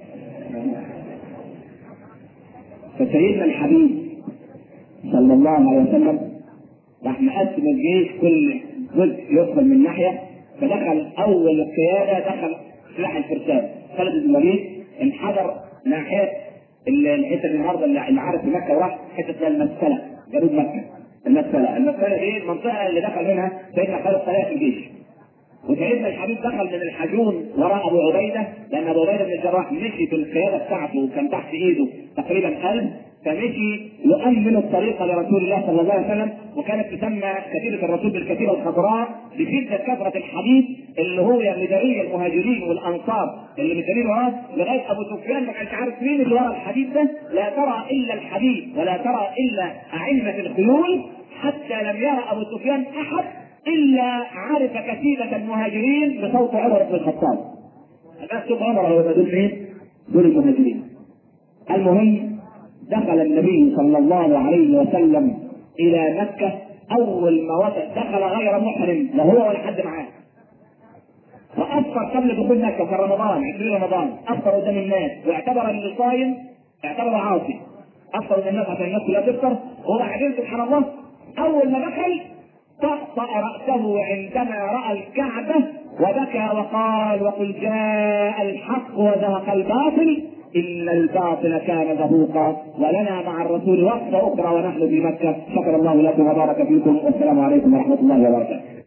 فسيدنا الحبيب صلى الله عليه وسلم راح مقسم الجيش، كل جزء يدخل من ناحيه. فدخل اول القياده دخل سلاح الفرسان خالد بن الوليد، انحدر ناحيه الحته النهارده اللي عارف في مكه، وراح حته اسمها المسفله جنوب مكه. المسفله دي المنطقه اللي دخل منها سيدنا خالد طلع في الجيش. وسيدنا الحبيب دخل من الحجون وراء ابو عبيده، لان ابو عبيده بن الجراح مشي في القياده بتاعته وكان تحت ايده تقريبا 1000، فمشي يؤمن الطريق لرسول الله صلى الله عليه وسلم. وكانت تسمى كتيبه الرسول بالكتيبه الخضراء بشده كثره الحديد اللي هو مداري المهاجرين والانصار اللي مدارين وراه، لغايه ابو سفيان ما كانش عارف مين اللي ورا الحديد ده. لا ترى الا الحديد ولا ترى الا اعنه الخيول، حتى لم يرى ابو سفيان احد الا عرف كتيبه المهاجرين بصوت عمر بن الخطاب. الناس صوت عمر هو دول مين؟ دول المهاجرين. المهم دخل النبي صلى الله عليه وسلم الى مكه. اول ما دخل غير محرم لا هو ولا حد معاه، وافطر قبل دخول مكه في رمضان 20 رمضان، افطر قدام الناس واعتبر اللي صايم اعتبره عاصي، افطر قدام الناس عشان الناس كلها تفطر. وبعدين سبحان الله اول ما دخل طأطأ رأسه عندما رأى الكعبة وبكى وقال وقل جاء الحق وزهق الباطل إن الباطل كان زهوقا. ولنا مع الرسول وقفة أخرى ونحن في مكة. شكر الله لكم وبارك فيكم، والسلام عليكم ورحمة الله وبركاته.